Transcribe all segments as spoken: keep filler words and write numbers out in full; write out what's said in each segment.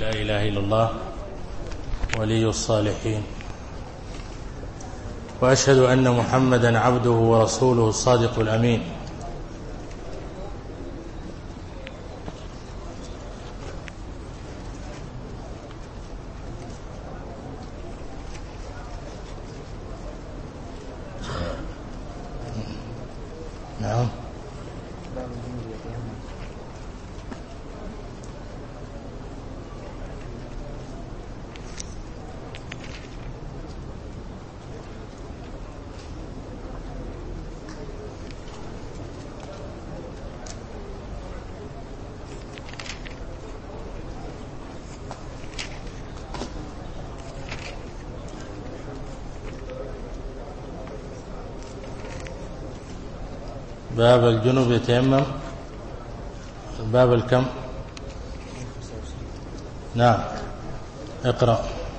لا إله إلا الله ولي الصالحين، وأشهد أن محمدا عبده ورسوله الصادق الأمين. نعم. باب الجنوب يتيمم. باب الكم؟ نعم، اقرأ.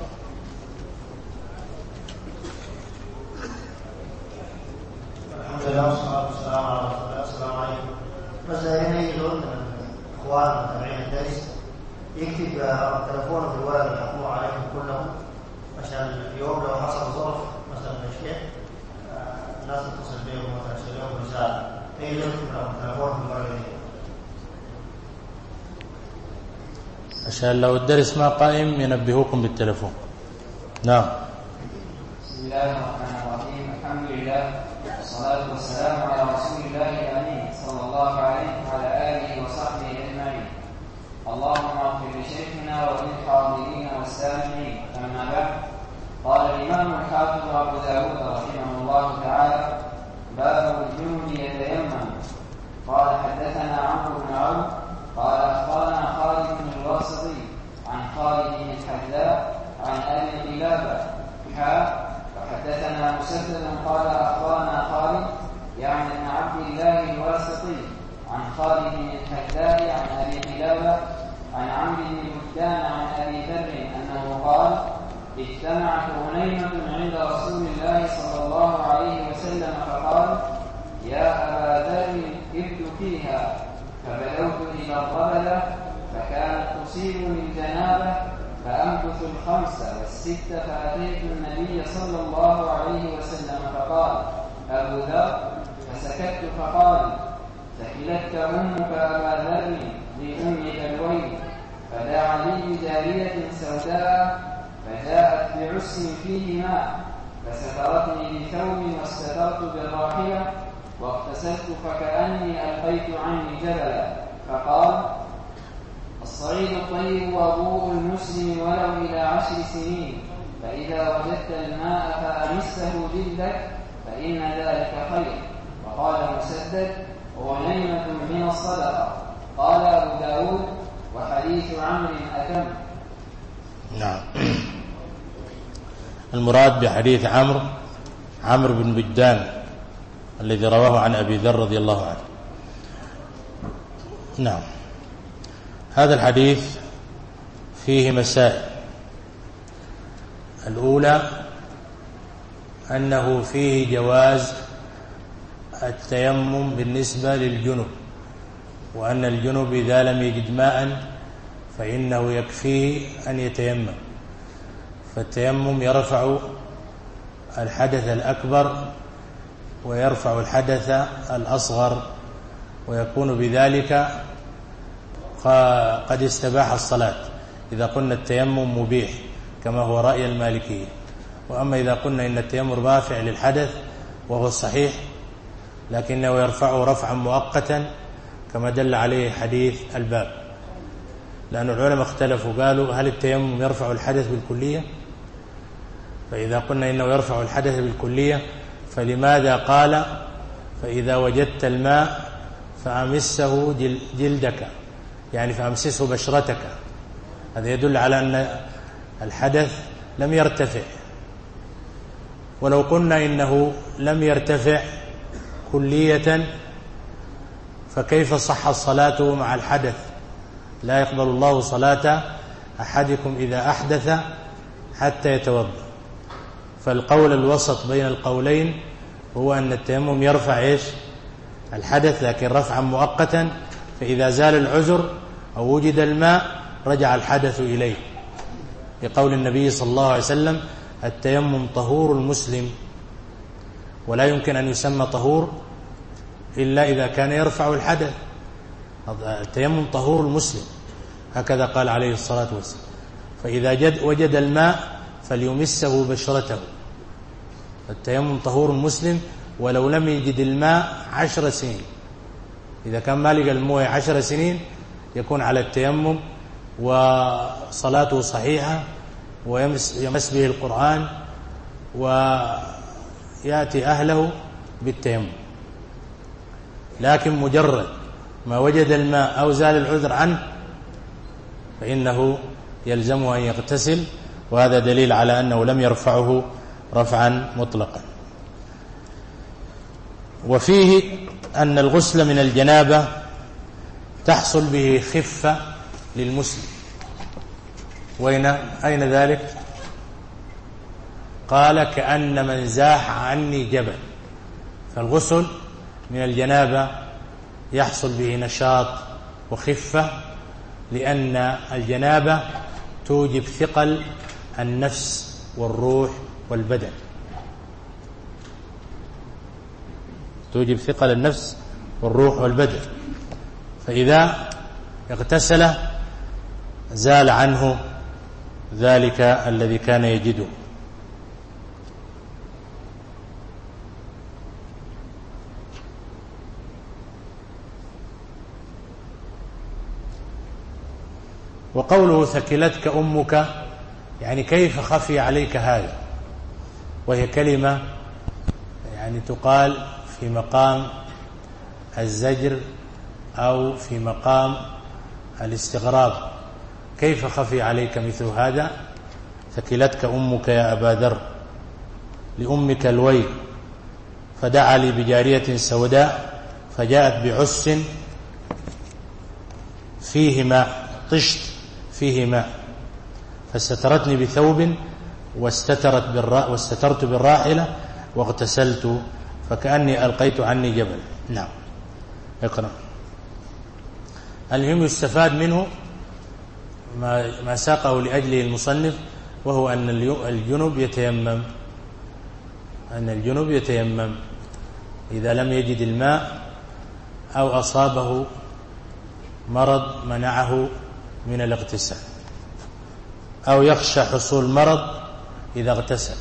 الحمد لله والصلاة والسلام على رسول الله. السلام عليكم. فزائرين يجدون اخوان متابعين الدرس يكتب تلفونه في الورق المحمول عليهم كلهم عشان اليوم لو حصل ظرف مثلا مشكلة الناس تتصل بهم وترسل لهم رسالة. اي يكتب تلفونه في الورق عشان لو الدرس ما قائم ينبهوكم بالتلفون. نعم. بسم الله الرحمن الرحيم. الحمد لله والصلاة والسلام على رسول الله الأمين صلى الله عليه وعلى آله وصحبه أجمعين. اللهم اغفر لشيخنا وللحاضرين والسامعين. أما بعد، قال الإمام الحافظ أبو داود رحمه الله تعالى: باب الجنوب يتيمم. قال حدثنا عمرو بن عون قال أخبرنا خالد بن الواسطي عن خالد بن الحذاء عن أبي قلابة حاء. وحدثنا مسدد قال أخبرنا خالد يعني ابن عبد الله الواسطي عن خالد بن الحذاء عن أبي قلابة عن عمرو بن بلدان عن أبي ذر أنه قال: اجتمعت غنيمة عند رسول الله صلى الله عليه وسلم فقال: يا أبا ذر ابد فيها. فبدوت إلى الربلة فكانت تصيبني الجنابة فأمكث الخمس والست فأتيت النبي صلى الله عليه وسلم فقال: أبو ذر. فسكت فقال: ثكلتك أمك أبا ذر لأمك الويل. فدعا لي بجارية سوداء فجاءت بعس فيه ماء فسترتني بثوب واستترت بالراحلة واغتسلت فكأني ألقيت عني جبلا. فقال: الصعيد الطيب وضوء المسلم ولو إلى عشر سنين، فإذا وجدت الماء فأمسه جلدك فإن ذلك خير. وقال مسدد: غنيمة من الصدقة. قال أبو داود: وحديث عمرو أتم. نعم. المراد بحديث عمرو عمرو بن بلدان الذي رواه عن أبي ذر رضي الله عنه. نعم. هذا الحديث فيه مسائل. الأولى أنه فيه جواز التيمم بالنسبة للجنب، وأن الجنب إذا لم يجد ماء فإنه يكفيه أن يتيمم، فالتيمم يرفع الحدث الأكبر ويرفع الحدث الأصغر، ويكون بذلك قد استباح الصلاة إذا قلنا التيمم مبيح كما هو رأي المالكية. وأما إذا قلنا إن التيمم رافع للحدث وهو الصحيح لكنه يرفعه رفعا مؤقتا كما دل عليه حديث الباب، لأن العلماء اختلفوا قالوا: هل التيمم يرفع الحدث بالكلية؟ فإذا قلنا إنه يرفع الحدث بالكلية فلماذا قال: فإذا وجدت الماء فأمسه جلدك، يعني فأمسسه بشرتك؟ هذا يدل على أن الحدث لم يرتفع. ولو قلنا إنه لم يرتفع كلية فكيف صح الصلاة مع الحدث؟ لا يقبل الله صلاة أحدكم إذا أحدث حتى يتوضأ. فالقول الوسط بين القولين هو أن التيمم يرفع إيش؟ الحدث، لكن رفعا مؤقتا، فإذا زال العذر أو وجد الماء رجع الحدث إليه، لقول النبي صلى الله عليه وسلم: التيمم طهور المسلم، ولا يمكن أن يسمى طهور إلا إذا كان يرفع الحدث. التيمم طهور المسلم، هكذا قال عليه الصلاة والسلام. فإذا جد وجد الماء فليمسه بشرته. التيمم طهور المسلم ولو لم يجد الماء عشر سنين. إذا كان ما لقى المويه عشر سنين يكون على التيمم وصلاته صحيحة، ويمس به القرآن ويأتي أهله بالتيمم. لكن مجرد ما وجد الماء أو زال العذر عنه فإنه يلزمه أن يغتسل، وهذا دليل على أنه لم يرفعه رفعا مطلقا. وفيه أن الغسل من الجنابة تحصل به خفة للمسلم. وين أين ذلك؟ قال: كأن من زاح عني جبل. فالغسل من الجنابة يحصل به نشاط وخفة، لأن الجنابة توجب ثقل النفس والروح والبدن، توجب ثقل النفس والروح والبدن. فإذا اغتسل زال عنه ذلك الذي كان يجده. وقوله: ثكلتك أمك، يعني كيف خفي عليك هذا؟ وهي كلمة يعني تقال في مقام الزجر أو في مقام الاستغراب. كيف خفي عليك مثل هذا؟ ثكلتك أمك يا أبا ذر، لأمك الويل. فدعا لي بجارية سوداء فجاءت بعس فيه ماء، طشت فيه ماء، فسترتني بثوب واستترت بالرا واستترت بالراحلة واغتسلت فكأني ألقيت عني جبل. نعم، اقرأ. المهم يستفاد منه ما ما ساقه لأجله المصنف، وهو أن الجنب يتيمم أن الجنب يتيمم إذا لم يجد الماء أو أصابه مرض منعه من الاغتسال، أو يخشى حصول مرض إذا اغتسل،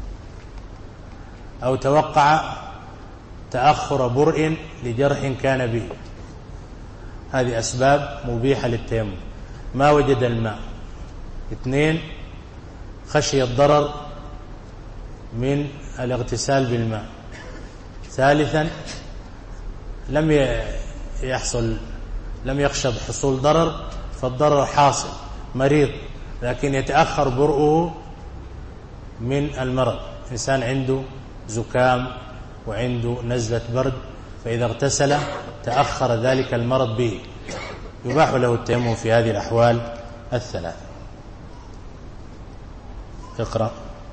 أو توقع تأخر برء لجرح كان به. هذه أسباب مبيحة للتيمم. ما وجد الماء. اثنين، خشي الضرر من الاغتسال بالماء. ثالثا، لم يحصل لم يخشى بحصول ضرر، فالضرر حاصل، مريض لكن يتأخر برؤه من المرض. إنسان عنده زكام وعنده نزلة برد، فإذا اغتسل تأخر ذلك المرض به، يباح له التيمم في هذه الأحوال الثلاث. اقرأ.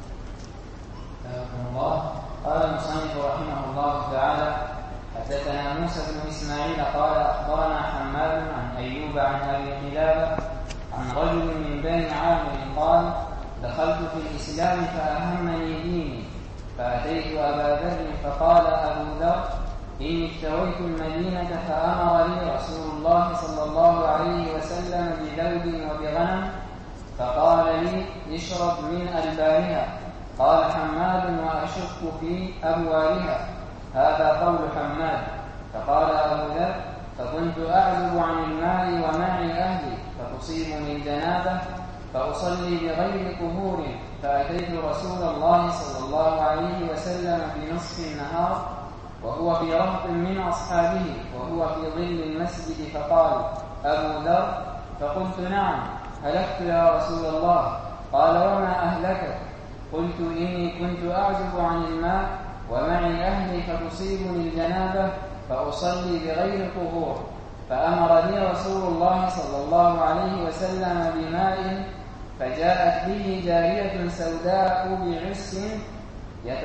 الله قال المصنف رحمه الله تعالى: حدثنا موسى بن إسماعيل قال أخبرنا حماد عن أيوب عن أبي قلابة عن رجل من بني عامر قال: دخلت في الإسلام فأهمني ديني، فأتيت أبا ذر فقال أبو ذر: إني اشتريت المدينة فأمر لي رسول الله صلى الله عليه وسلم بذود وبغنم، فقال لي: اشرب من ألبانها. قال حماد: وأشك في أبوالها. هذا قول حماد. فقال أبو ذر: فكنت أعزب عن الماء ومعي أهلي فتصيبني الجنابة فأصلي بغير طهور، فأتيت رسول الله صلى الله عليه وسلم في نصف النهار وهو في رهط من أصحابه وهو في ظل المسجد، فقال أبو ذر: فقلت: نعم، هلكت يا رسول الله. قال: وما أهلكك؟ قلت: إني كنت أعزب عن الماء ومعي أهلي فتصيبني الجنابة فأصلي بغير طهور، فأمر لي رسول الله صلى الله عليه وسلم بماء، فجاءت به جارية سوداء بعس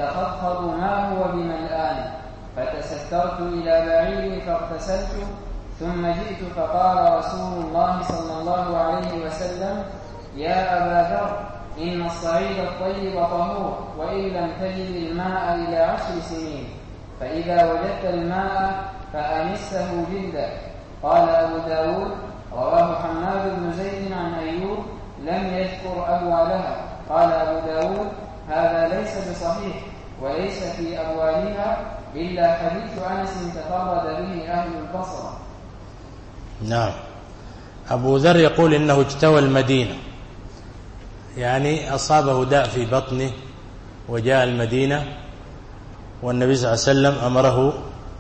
يتخضخض ما هو بملآن، فتسترت إلى بعيري فاغتسلت، ثم جئت فقال رسول الله صلى الله عليه وسلم: يا أبا ذر، إن الصعيد الطيب طهور، وإن لم تجد الماء إلى عشر سنين، فإذا وجدت الماء فأمسه جلدك. قال أبو داود: رواه حماد بن زيد عن أيوب لم يذكر أبوالها. قال أبو داود: هذا ليس بصحيح، وليس في أبوالها إلا حديث أنس تفرد به أهل البصرة. نعم. أبو ذر يقول إنه اجتوى المدينة، يعني أصابه داء في بطنه وجاء المدينة، والنبي صلى الله عليه وسلم أمره،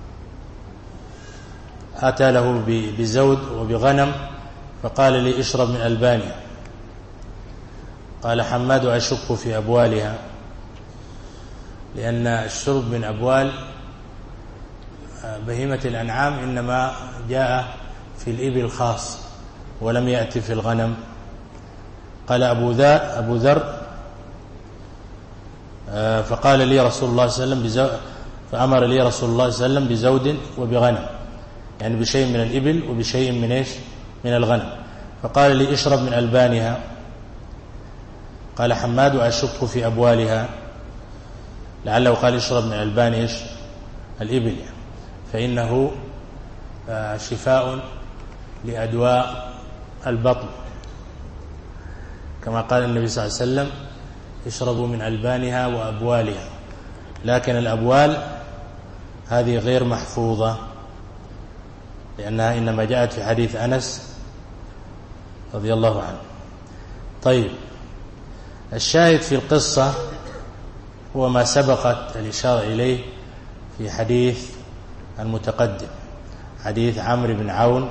أتى له بزود وبغنم فقال لي: اشرب من ألبانها. قال حماد: أشك في أبوالها، لأن الشرب من أبوال بهيمة الأنعام إنما جاء في الإبل خاص ولم يأتي في الغنم. قال أبو ذر أبو ذر فقال لي رسول الله صلى الله عليه وسلم فأمر لي رسول الله صلى الله عليه وسلم بزود وبغنم، يعني بشيء من الإبل وبشيء من إيش من الغنم. فقال لي: اشرب من ألبانها. قال حماد: أشك في أبوالها، لعله قال اشرب من ألبان إيش الإبل، يعني فإنه شفاء لأدواء البطن، كما قال النبي صلى الله عليه وسلم: اشربوا من ألبانها وأبوالها. لكن الأبوال هذه غير محفوظة، لأنها إنما جاءت في حديث أنس رضي الله عنه. طيب، الشاهد في القصة هو ما سبقت الإشارة إليه في حديث المتقدم، حديث عمرو بن عون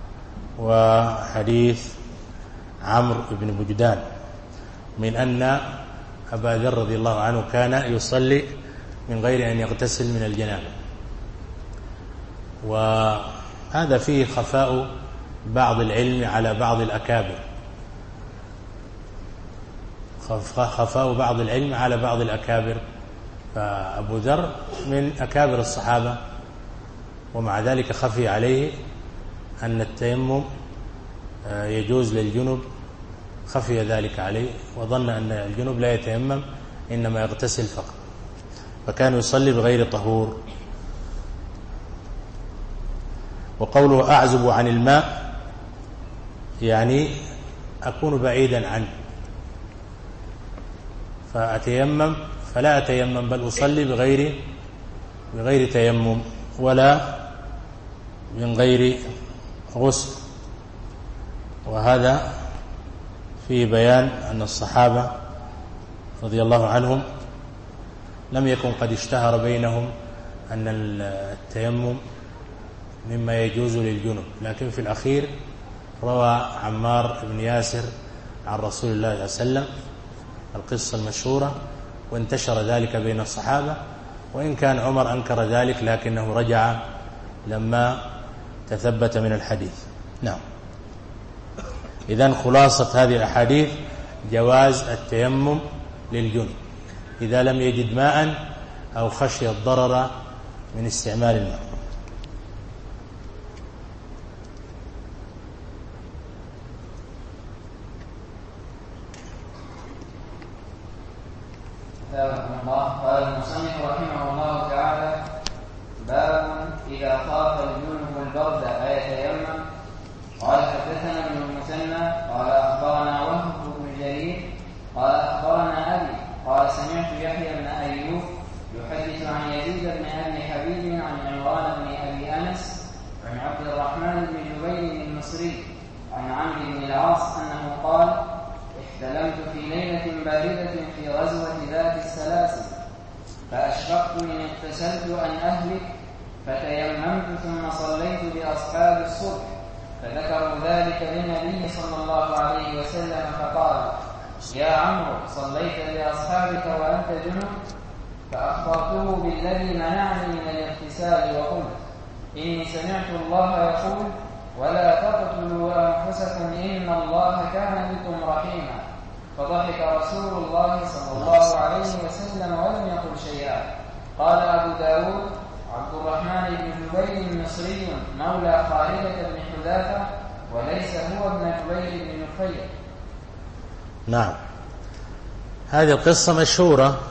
وحديث عمرو بن بجدان، من أن أبا ذر رضي الله عنه كان يصلي من غير أن يغتسل من الجنابة، وهذا فيه خفاء بعض العلم على بعض الأكابر، خفاء بعض العلم على بعض الأكابر. فأبو ذر من أكابر الصحابة، ومع ذلك خفي عليه أن التيمم يجوز للجنب، خفي ذلك عليه وظن أن الجنب لا يتيمم إنما يغتسل فقط، فكان يصلي بغير طهور. وقوله أعزب عن الماء يعني أكون بعيدا عنه فأتيمم، فلا أتيمم بل أصلي بغير بغير تيمم ولا من غير غسل. وهذا فيه بيان أن الصحابة رضي الله عنهم لم يكن قد اشتهر بينهم أن التيمم مما يجوز للجنب، لكن في الأخير روى عمار بن ياسر عن رسول الله صلى الله عليه وسلم القصة المشهورة، وانتشر ذلك بين الصحابة، وإن كان عمر أنكر ذلك لكنه رجع لما تثبت من الحديث. نعم. إذن خلاصة هذه الأحاديث جواز التيمم للجنب إذا لم يجد ماء أو خشي الضرر من استعمال الماء. قال المصنف رحمه الله تعالى: باب إذا خاف الجنب البرد أيتيمم. قال حدثنا ابن المثنى قال أخبرنا وهب بن جرير قال أخبرنا أبي قال سمعت يحيى بن أيوب يحدث عن يزيد بن أبي حبيب عن عمران بن أبي أنس عن عبد الرحمن بن جبير المصري عن عمرو بن العاص أنه قال: احتلمت في ليلة باردة في غزوة ذات السلاسل، فأشفقت إن اغتسلت أن أهلك، فتيممت ثم صليت بأصحاب الصبح، فذكروا ذلك للنبي صلى الله عليه وسلم فقال: يا عمرو، صليت بأصحابك وأنت جنب؟ فأخبرته بالذي منعني من الاغتسال وقلت: إني سمعت الله يقول: ولا تقتلوا أنفسكم إن الله كان بكم رحيما. فضحك رسول الله صلى الله عليه وسلم ولم يقل شيئا. قال أبو داود: عبد الرحمن بن جبير مصري مولى خالدة بن حذافة وليس هو ابن جبير بن نفير. نعم. هذه القصة مشهورة،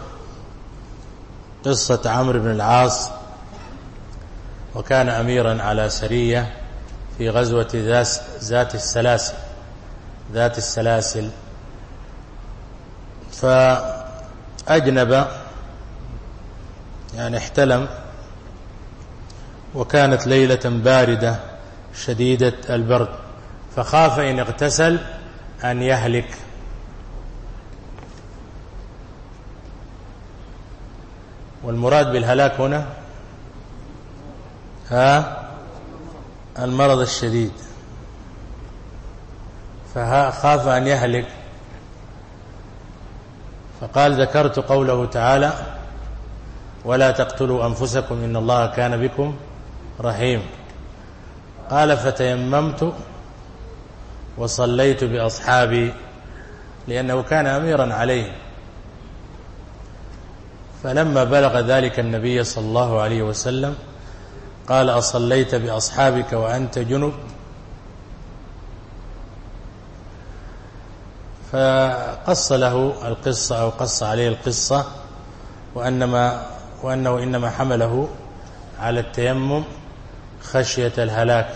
قصة عمرو بن العاص، وكان أميرا على سرية في غزوة ذات السلاسل ذات السلاسل فأجنب، يعني احتلم، وكانت ليلة باردة شديدة البرد، فخاف إن اغتسل أن يهلك. والمراد بالهلاك هنا ها المرض الشديد، فخاف أن يهلك، فقال: ذكرت قوله تعالى: ولا تقتلوا أنفسكم إن الله كان بكم رحيم. قال: فتيممت وصليت بأصحابي، لأنه كان أميرا عليهم. فلما بلغ ذلك النبي صلى الله عليه وسلم قال: أصليت بأصحابك وأنت جنب؟ فقص له القصة أو قص عليه القصة، وأنما وأنه إنما حمله على التيمم خشية الهلاك.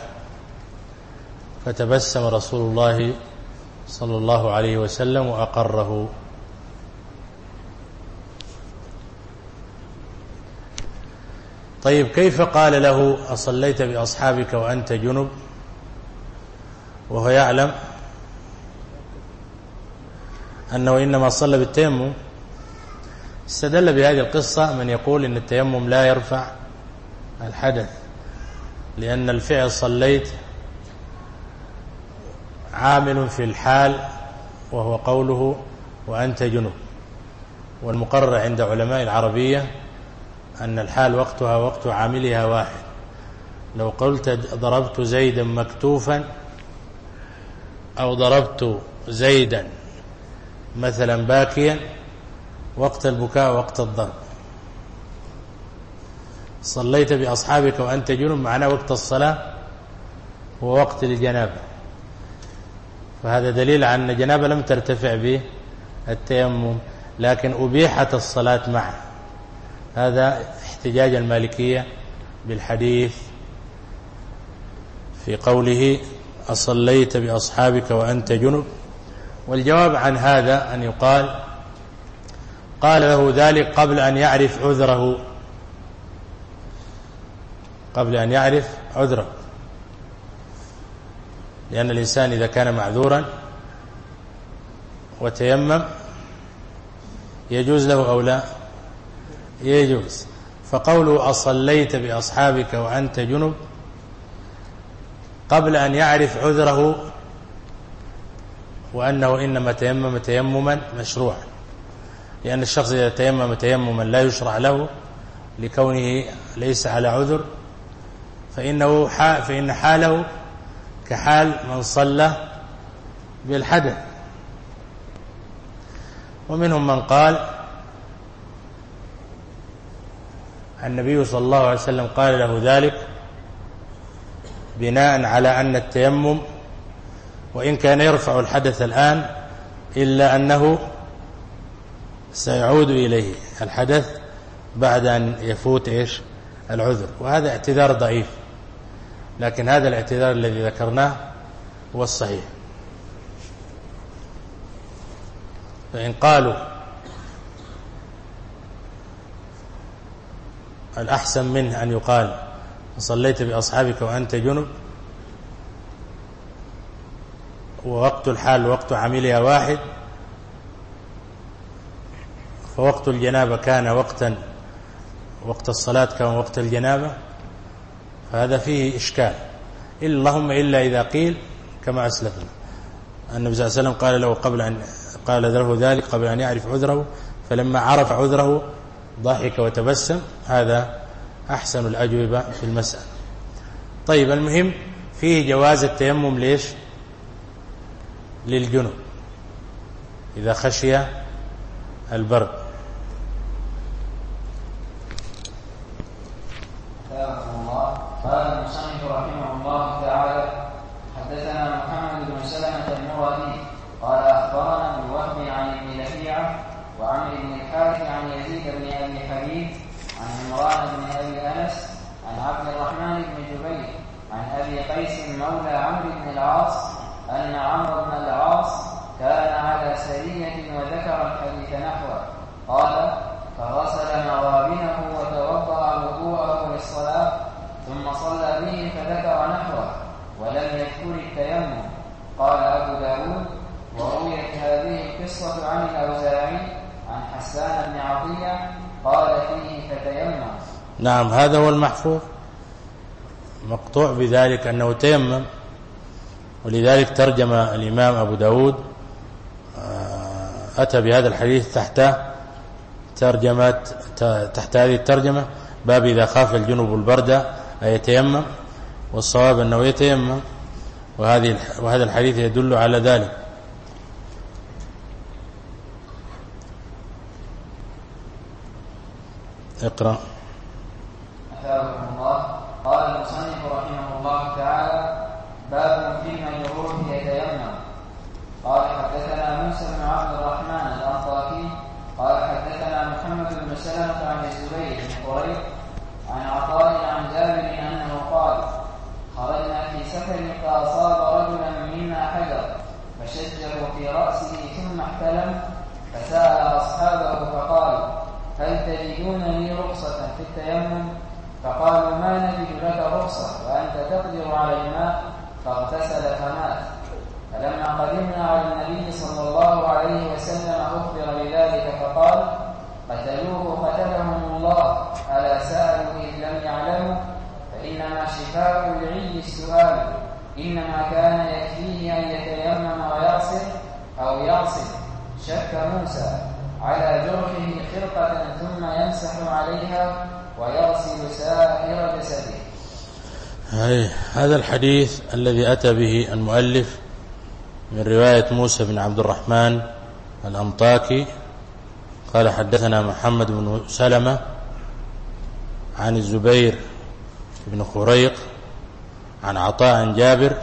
فتبسم رسول الله صلى الله عليه وسلم وأقره. طيب، كيف قال له أصليت بأصحابك وأنت جنب وهو يعلم أنه إنما صلى بالتيمم؟ استدل بهذه القصة من يقول إن التيمم لا يرفع الحدث، لأن الفعل صليت عامل في الحال، وهو قوله وأنت جنب. والمقرر عند علماء العربية أن الحال وقتها وقت عاملها واحد. لو قلت ضربت زيدا مكتوفا، أو ضربت زيدا مثلا باكيا، وقت البكاء وقت الضرب. صليت بأصحابك وأنت جنب معناه وقت الصلاة هو وقت الجنابة، فهذا دليل على أن الجنابة لم ترتفع به التيمم، لكن أبيحت الصلاة معه. هذا احتجاج المالكية بالحديث في قوله أصليت بأصحابك وأنت جنب. والجواب عن هذا أن يقال قال له ذلك قبل أن يعرف عذره قبل أن يعرف عذره لأن الإنسان إذا كان معذورا وتيمم يجوز له أو لا؟ يجوز. فقوله أصليت بأصحابك وأنت جنب قبل أن يعرف عذره، وأنه إنما تيمم تيمما مشروعا، لأن الشخص إذا تيمم تيمما لا يشرع له لكونه ليس على عذر، فإنه فإن حاله كحال من صلى بالحدث. ومنهم من قال النبي صلى الله عليه وسلم قال له ذلك بناء على أن التيمم وإن كان يرفع الحدث الآن إلا أنه سيعود إليه الحدث بعد أن يفوت إيش العذر، وهذا اعتذار ضعيف، لكن هذا الاعتذار الذي ذكرناه هو الصحيح. فإن قالوا الأحسن منه أن يقال صليت بأصحابك وأنت جنب ووقت الحال ووقت عملها واحد، فوقت الجنابة كان وقتا وقت الصلاة كان وقت الجنابة، فهذا فيه إشكال. اللهم إلا إذا قيل كما أسلفنا النبي صلى الله عليه وسلم قال له قبل أن قال له ذلك قبل أن يعرف عذره، فلما عرف عذره ضحك وتبسم. هذا أحسن الأجوبة في المسألة. طيب، المهم فيه جواز التيمم ليش؟ للجنب إذا خشي البرد. المصنف رحمه الله تعالى: حدثنا محمد بن سلمة المرادي قال أخبرنا ابن وهب عن ابن لهيعة وعمرو بن الحارث عن يزيد بن أبي حبيب عن عمران بن أبي أنس عن عبد الرحمن بن جبير عن أبي قيس مولى عمرو بن العاص أن عمرو بن العاص كان على سرية وذكر الحديث نحوه. قال: فغسل موابنه وتوضأ وضوءه للصلاة ثم صلى به فذكر نحوه ولم يذكر التيمم. قال أبو داود: ورويت هذه القصة عن الأوزاعي عن حسان بن عطية قال فيه فتيمم. نعم، هذا هو المحفوظ، مقطوع بذلك أنه تيمم، ولذلك ترجم الإمام أبو داود أتى بهذا الحديث تحت ترجمة تحت هذه الترجمة: باب إذا خاف الجنوب البرد أيتيمم، والصواب أنه يتيمم، وهذه وهذا الحديث يدل على ذلك. اقرأ. أثابكم الله. قال المصنف رحمه الله تعالى: باب في المجروح يتيمم. قال حدثنا موسى بن عبد الرحمن الأنطاكي قال حدثنا محمد بن سلمة عن الزبير بن قريب عن عطاء عن جابر أنه قال: خرجنا في سفر فأصاب رجلا منا حجر فشجه في رأسه ثم احتلم، فسأل أصحابه فقال: هل تجدون لي رخصة في التيمم؟ فقالوا: ما نجد لك رخصة وأنت تقدر على الماء، فاغتسل فمات. فلما قدمنا على النبي صلى الله عليه وسلم أخبر بذلك فقال: قتلوه قتلهم الله، ألا سألوا إذ لم يعلموا؟ فإنما شفاء العي السؤال، إنما كان يكفيه أن يتيمم ويعصر أو يعصر. شك موسى على جرحه خرقة ثم يمسح عليها ويغسل سائر جسده. هذا الحديث الذي أتى به المؤلف من رواية موسى بن عبد الرحمن الأنطاكي قال: حدثنا محمد بن سلمة عن الزبير بن خريق عن عطاء عن جابر،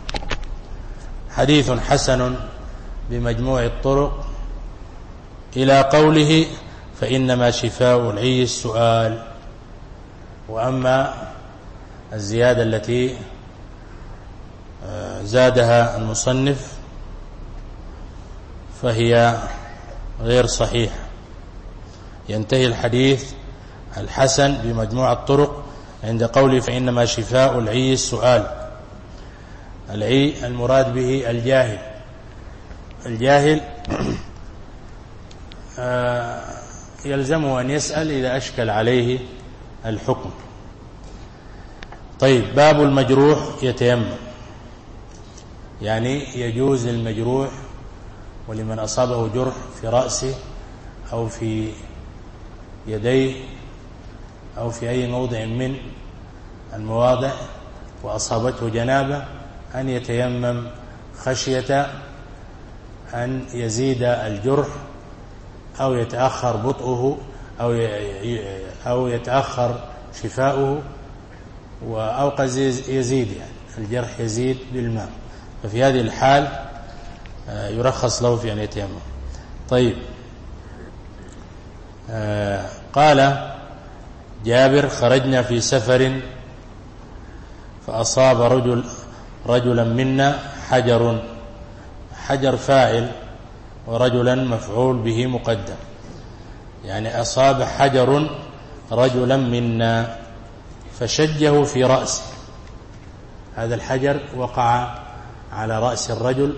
حديث حسن بمجموع الطرق إلى قوله: فإنما شفاء العي السؤال. وأما الزيادة التي زادها المصنف فهي غير صحيحة. ينتهي الحديث الحسن بمجموع الطرق عند قوله: فإنما شفاء العي السؤال. العي المراد به الجاهل. الجاهل يلزمه أن يسأل إذا أشكل عليه الحكم. طيب، باب المجروح يتيمم، يعني يجوز للمجروح ولمن أصابه جرح في رأسه أو في يديه أو في أي موضع من المواضع وأصابته جنابة أن يتيمم خشية أن يزيد الجرح أو يتأخر بطئه أو أو يتأخر شفاؤه، أو قد يزيد، يعني الجرح يزيد بالماء، ففي هذه الحال يرخص له في أن يتيمم. طيب، قال جابر: خرجنا في سفر فأصاب رجل رجلا منا حجر، حجر فاعل ورجلا مفعول به مقدم، يعني أصاب حجر رجلا منا فشجه في رأسه. هذا الحجر وقع على رأس الرجل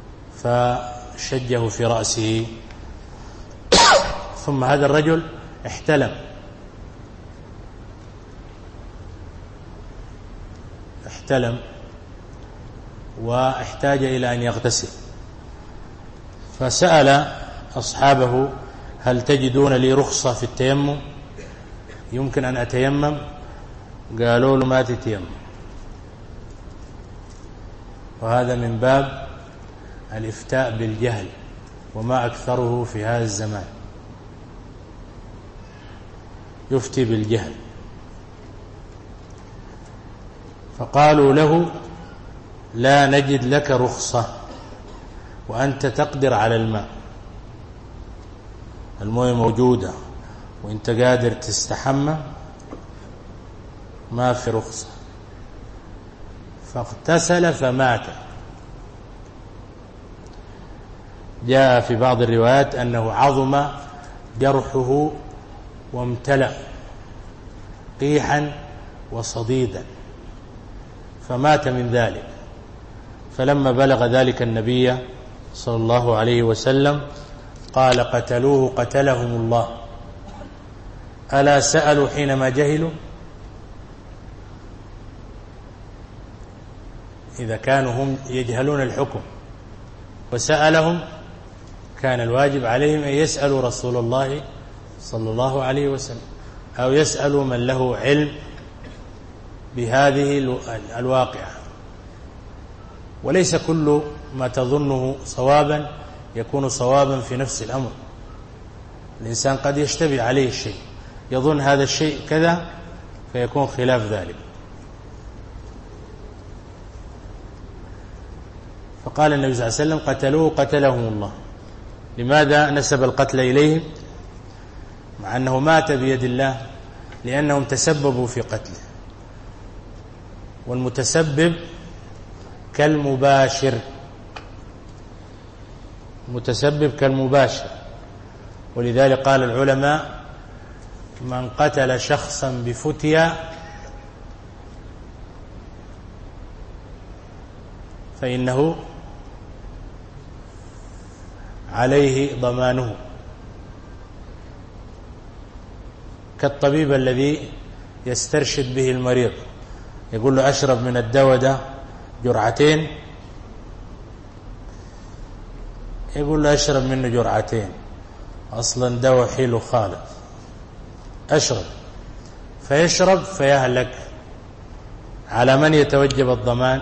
فشجه في رأسه، ثم هذا الرجل احتلم احتلم واحتاج إلى أن يغتسل، فسأل أصحابه: هل تجدون لي رخصة في التيمم؟ يمكن أن أتيمم؟ قالوا له: ما تتيمم. وهذا من باب الإفتاء بالجهل، وما أكثره في هذا الزمان، يفتي بالجهل. فقالوا له لا نجد لك رخصة وأنت تقدر على الماء، الموية موجودة وأنت قادر تستحمى، ما في رخصة. فاغتسل فمات. جاء في بعض الروايات أنه عظم جرحه وامتلأ قيحا وصديدا فمات من ذلك. فلما بلغ ذلك النبي صلى الله عليه وسلم قال قتلوه قتلهم الله، ألا سألوا حينما جهلوا؟ إذا كانوا هم يجهلون الحكم وسألهم كان الواجب عليهم أن يسألوا رسول الله صلى الله عليه وسلم، أو يسألوا من له علم بهذه الواقعة. وليس كل ما تظنه صوابا يكون صوابا في نفس الأمر. الإنسان قد يشتبه عليه الشيء، يظن هذا الشيء كذا فيكون خلاف ذلك. فقال النبي صلى الله عليه وسلم قتلوه قتلهم الله. لماذا نسب القتل إليهم مع أنه مات بيد الله؟ لأنهم تسببوا في قتله، والمتسبب كالمباشر، متسبب كالمباشر. ولذلك قال العلماء من قتل شخصا بفتيا فإنه عليه ضمانه، كالطبيب الذي يسترشد به المريض، يقول له أشرب من الدواء ده جرعتين، يقول له أشرب منه جرعتين، أصلا دواء حلو خالص، أشرب، فيشرب فيهلك. على من يتوجب الضمان؟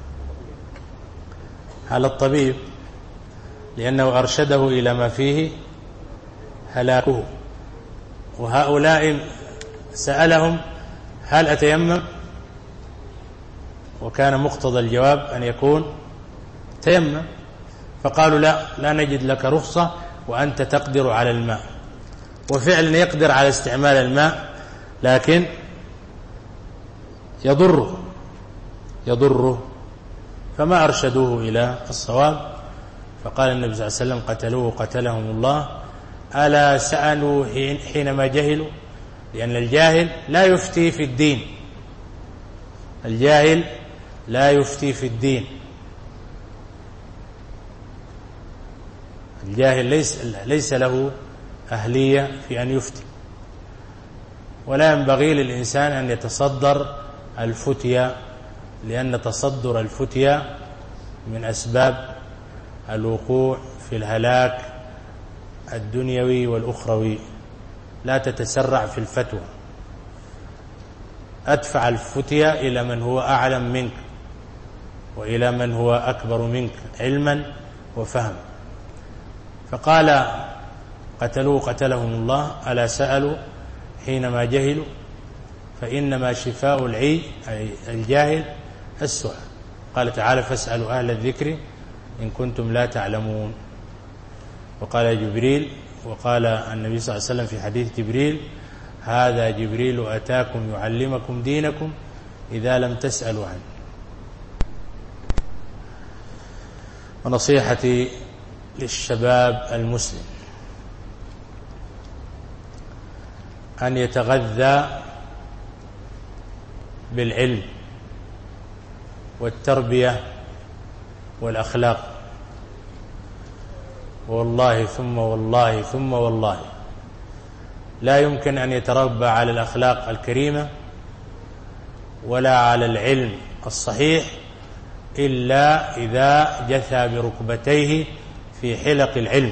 على الطبيب، لأنه أرشده إلى ما فيه هلاكه. وهؤلاء سألهم هل أتيمم؟ وكان مقتضى الجواب أن يكون تيمم، فقالوا لا لا نجد لك رخصة وأنت تقدر على الماء. وفعلا يقدر على استعمال الماء، لكن يضره يضره فما أرشدوه إلى الصواب. فقال النبي صلى الله عليه وسلم قتلوه قتلهم الله، ألا سألوا حينما جهلوا؟ لأن الجاهل لا يفتي في الدين، الجاهل لا يفتي في الدين، الجاهل ليس, ليس له أهلية في أن يفتي. ولا ينبغي للإنسان أن يتصدر الفتيا، لأن تصدر الفتيا من أسباب الوقوع في الهلاك الدنيوي والأخروي. لا تتسرع في الفتوى، أدفع الفتيا إلى من هو أعلم منك وإلى من هو أكبر منك علما وفهم. فقال قتلوه قتلهم الله، ألا سألوا حينما جهلوا؟ فإنما شفاء العي أي الجاهل السؤال. قال تعالى فاسألوا أهل الذكر إن كنتم لا تعلمون. وقال جبريل، وقال النبي صلى الله عليه وسلم في حديث جبريل هذا جبريل أتاكم يعلمكم دينكم إذا لم تسألوا عنه. ونصيحتي للشباب المسلم أن يتغذى بالعلم والتربية والأخلاق. والله ثم والله ثم والله لا يمكن أن يتربى على الأخلاق الكريمة ولا على العلم الصحيح إلا إذا جثى بركبتيه في حلق العلم.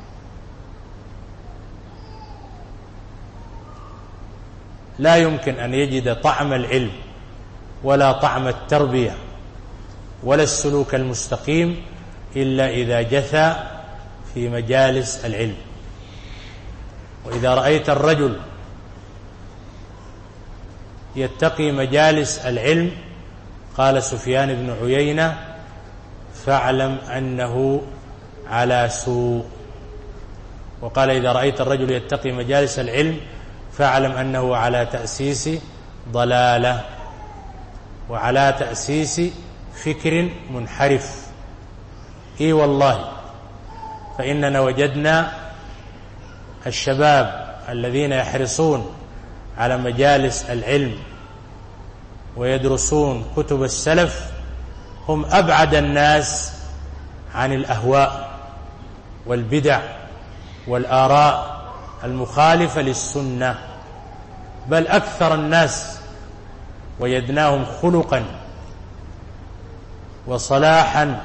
لا يمكن أن يجد طعم العلم ولا طعم التربية ولا السلوك المستقيم إلا إذا جثى في مجالس العلم. وإذا رأيت الرجل يتقي مجالس العلم قال سفيان بن عيينة: فاعلم أنه على سوء. وقال: إذا رأيت الرجل يتقي مجالس العلم فاعلم أنه على تأسيس ضلالة وعلى تأسيس فكر منحرف. إي والله، فإننا وجدنا الشباب الذين يحرصون على مجالس العلم ويدرسون كتب السلف هم أبعد الناس عن الأهواء والبدع والآراء المخالفة للسنة، بل أكثر الناس وجدناهم خلقا وصلاحا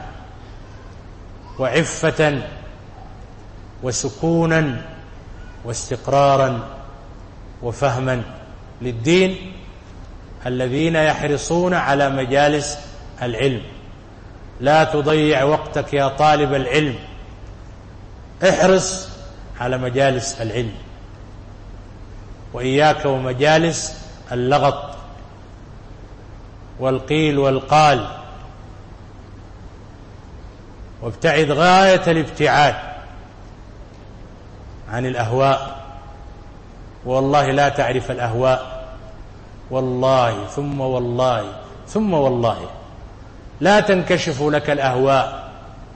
وعفة وسكونا واستقرارا وفهما للدين، الذين يحرصون على مجالس العلم. لا تضيع وقتك يا طالب العلم، احرص على مجالس العلم، وإياك ومجالس اللغط والقيل والقال، وابتعد غاية الابتعاد عن الأهواء. والله لا تعرف الأهواء، والله ثم والله ثم والله لا تنكشف لك الأهواء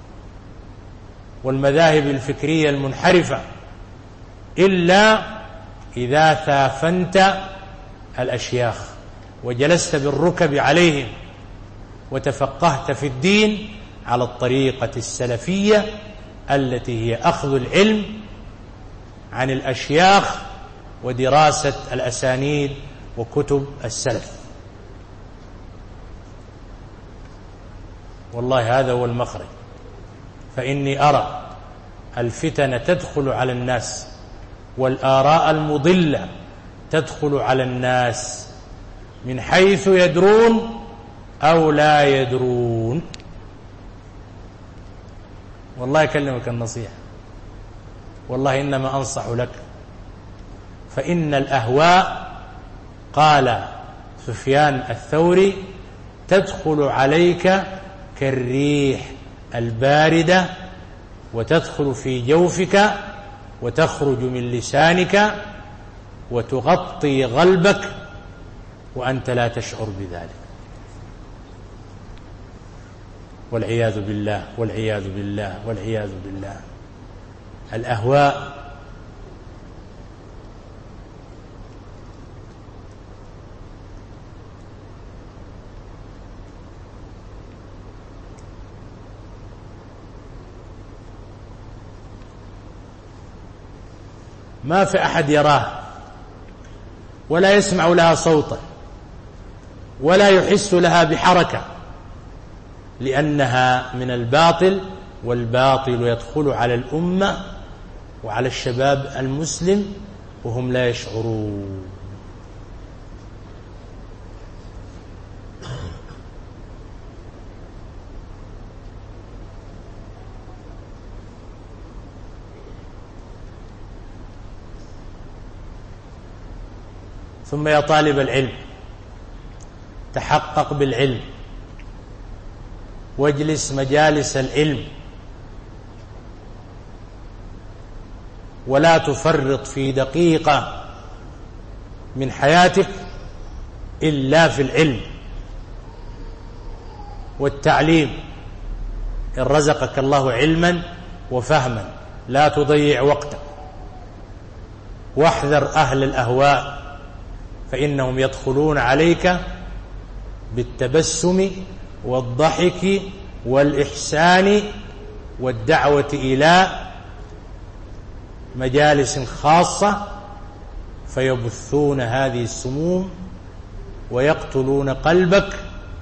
والمذاهب الفكرية المنحرفة إلا إذا ثافنت الأشياخ وجلست بالركب عليهم وتفقهت في الدين على الطريقة السلفية التي هي أخذ العلم عن الأشياخ ودراسة الأسانيد وكتب السلف. والله هذا هو المخرج. فإني أرى الفتن تدخل على الناس والآراء المضلة تدخل على الناس من حيث يدرون أو لا يدرون. والله أكلمك النصيحة، والله إنما أنصح لك، فإن الأهواء قال سفيان الثوري تدخل عليك كالريح الباردة وتدخل في جوفك وتخرج من لسانك وتغطي قلبك وأنت لا تشعر بذلك، والعياذ بالله والعياذ بالله والعياذ بالله. الأهواء ما في أحد يراه ولا يسمع لها صوتا ولا يحس لها بحركة، لأنها من الباطل، والباطل يدخل على الأمة وعلى الشباب المسلم وهم لا يشعرون. ثم يا طالب العلم تحقق بالعلم واجلس مجالس العلم، ولا تفرط في دقيقة من حياتك إلا في العلم والتعليم. إن رزقك الله علما وفهما لا تضيع وقتك، واحذر أهل الأهواء فإنهم يدخلون عليك بالتبسم والضحك والإحسان والدعوة إلى مجالس خاصة، فيبثون هذه السموم ويقتلون قلبك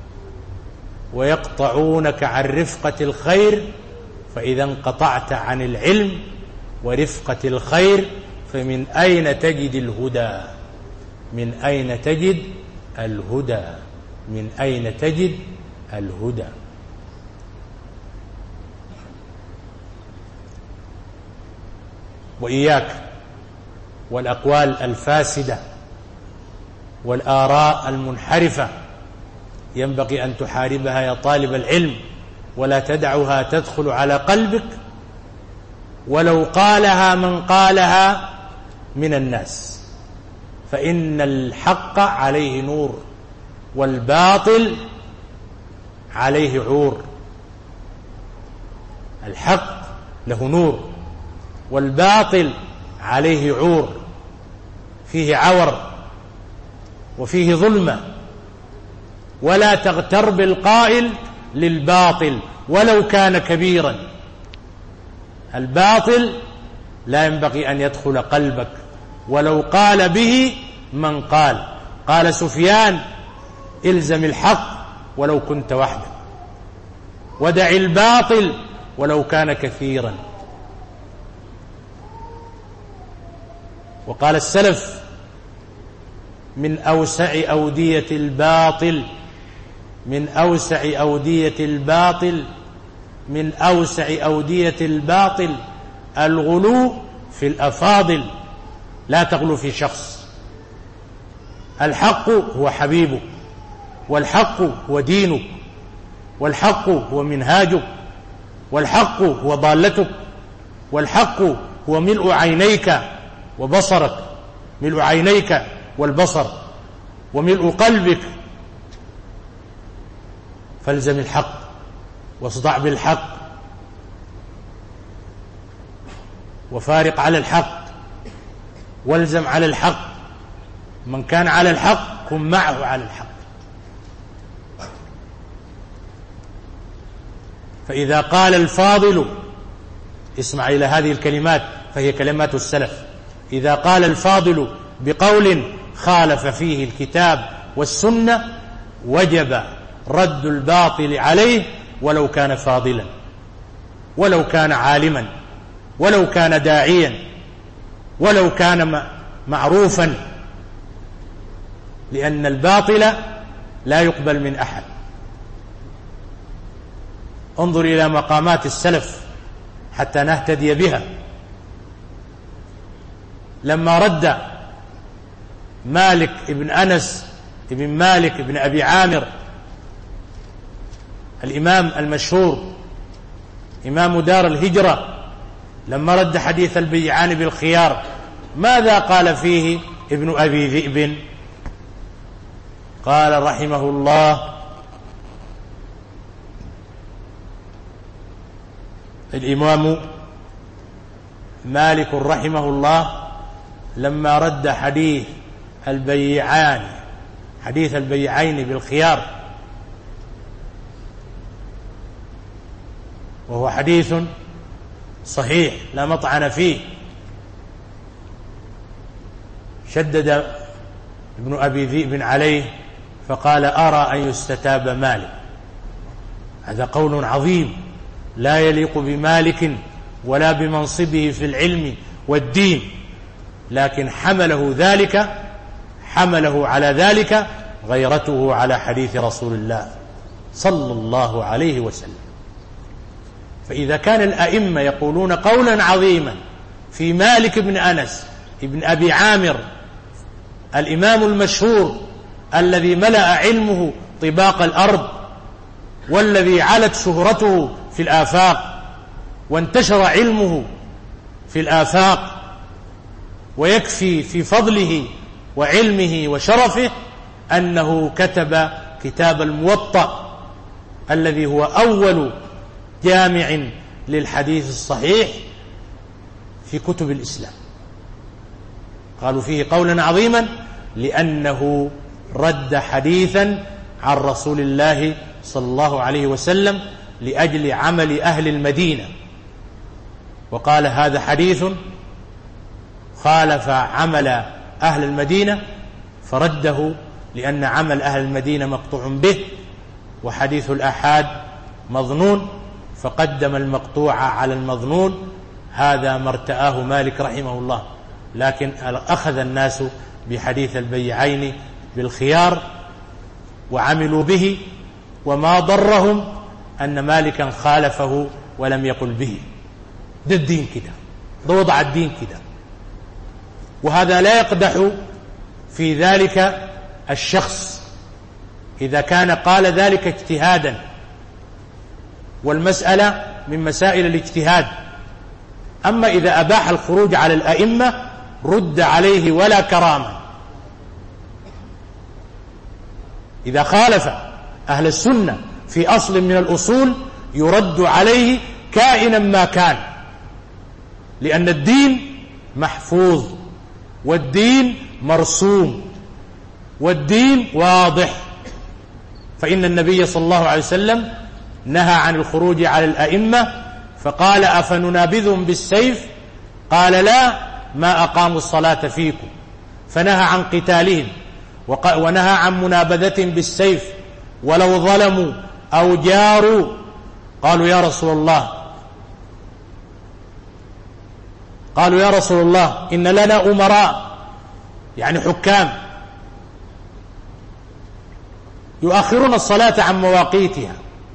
ويقطعونك عن رفقة الخير. فإذا انقطعت عن العلم ورفقة الخير فمن أين تجد الهدى؟ من أين تجد الهدى؟ من أين تجد الهدى؟ وإياك والأقوال الفاسدة والآراء المنحرفة ينبغي أن تحاربها يا طالب العلم، ولا تدعها تدخل على قلبك ولو قالها من قالها من الناس، فإن الحق عليه نور والباطل عليه عور. الحق له نور والباطل عليه عور، فيه عور وفيه ظلمة. ولا تغتر بالقائل للباطل ولو كان كبيرا. الباطل لا ينبغي أن يدخل قلبك ولو قال به من قال. قال سفيان: الزم الحق ولو كنت وحدك، ودع الباطل ولو كان كثيرا. وقال السلف: من أوسع أودية الباطل من أوسع أودية الباطل من أوسع أودية الباطل الغلو في الأفاضل. لا تغلو في شخص. الحق هو حبيبك، والحق هو دينك، والحق هو منهاجك، والحق هو ضالتك، والحق هو ملء عينيك وبصرك، ملء عينيك والبصر وملء قلبك. فالزم الحق واصدع بالحق وفارق على الحق والزم على الحق. من كان على الحق كن معه على الحق. فإذا قال الفاضل، اسمع إلى هذه الكلمات فهي كلمات السلف، إذا قال الفاضل بقول خالف فيه الكتاب والسنة وجب رد الباطل عليه ولو كان فاضلا، ولو كان عالما، ولو كان داعيا، ولو كان معروفا، لأن الباطل لا يقبل من أحد. انظر إلى مقامات السلف حتى نهتدي بها. لما رد مالك ابن أنس ابن مالك ابن أبي عامر الإمام المشهور إمام دار الهجرة، لما رد حديث البيعان بالخيار، ماذا قال فيه ابن أبي ذئب؟ قال رحمه الله: الإمام مالك رحمه الله لما رد حديث البيعان حديث البيعين بالخيار، وهو حديث صحيح لا مطعن فيه، شدد ابن أبي ذئب عليه فقال: أرى أن يستتاب مالك. هذا قول عظيم لا يليق بمالك ولا بمنصبه في العلم والدين، لكن حمله ذلك حمله على ذلك غيرته على حديث رسول الله صلى الله عليه وسلم. فإذا كان الأئمة يقولون قولا عظيما في مالك بن أنس ابن أبي عامر الإمام المشهور الذي ملأ علمه طباق الأرض، والذي علت شهرته في الآفاق وانتشر علمه في الآفاق، ويكفي في فضله وعلمه وشرفه أنه كتب كتاب الموطأ الذي هو أول جامع للحديث الصحيح في كتب الإسلام. قالوا فيه قولا عظيما لأنه رد حديثا عن رسول الله صلى الله عليه وسلم لأجل عمل أهل المدينة، وقال: هذا حديث خالف عمل أهل المدينة، فرده لأن عمل أهل المدينة مقطوع به، وحديث الآحاد مظنون، فقدم المقطوع على المظنون. هذا ما ارتآه مالك رحمه الله. لكن أخذ الناس بحديث البيعين بالخيار وعملوا به، وما ضرهم أن مالكا خالفه ولم يقل به. ده الدين كده، ده وضع الدين كده. وهذا لا يقدح في ذلك الشخص إذا كان قال ذلك اجتهادا، والمسألة من مسائل الاجتهاد. أما إذا أباح الخروج على الأئمة رد عليه ولا كرامة. إذا خالف أهل السنة في أصل من الأصول يرد عليه كائنا ما كان، لأن الدين محفوظ والدين مرسوم والدين واضح. فإن النبي صلى الله عليه وسلم نهى عن الخروج على الأئمة، فقال أفننابذهم بالسيف؟ قال لا، ما أقاموا الصلاة فيكم، فنهى عن قتالهم ونهى عن منابذتهم بالسيف ولو ظلموا أو جاروا. قالوا يا رسول الله قالوا يا رسول الله إن لنا أمراء، يعني حكام، يؤخرون الصلاة عن مواقيتها،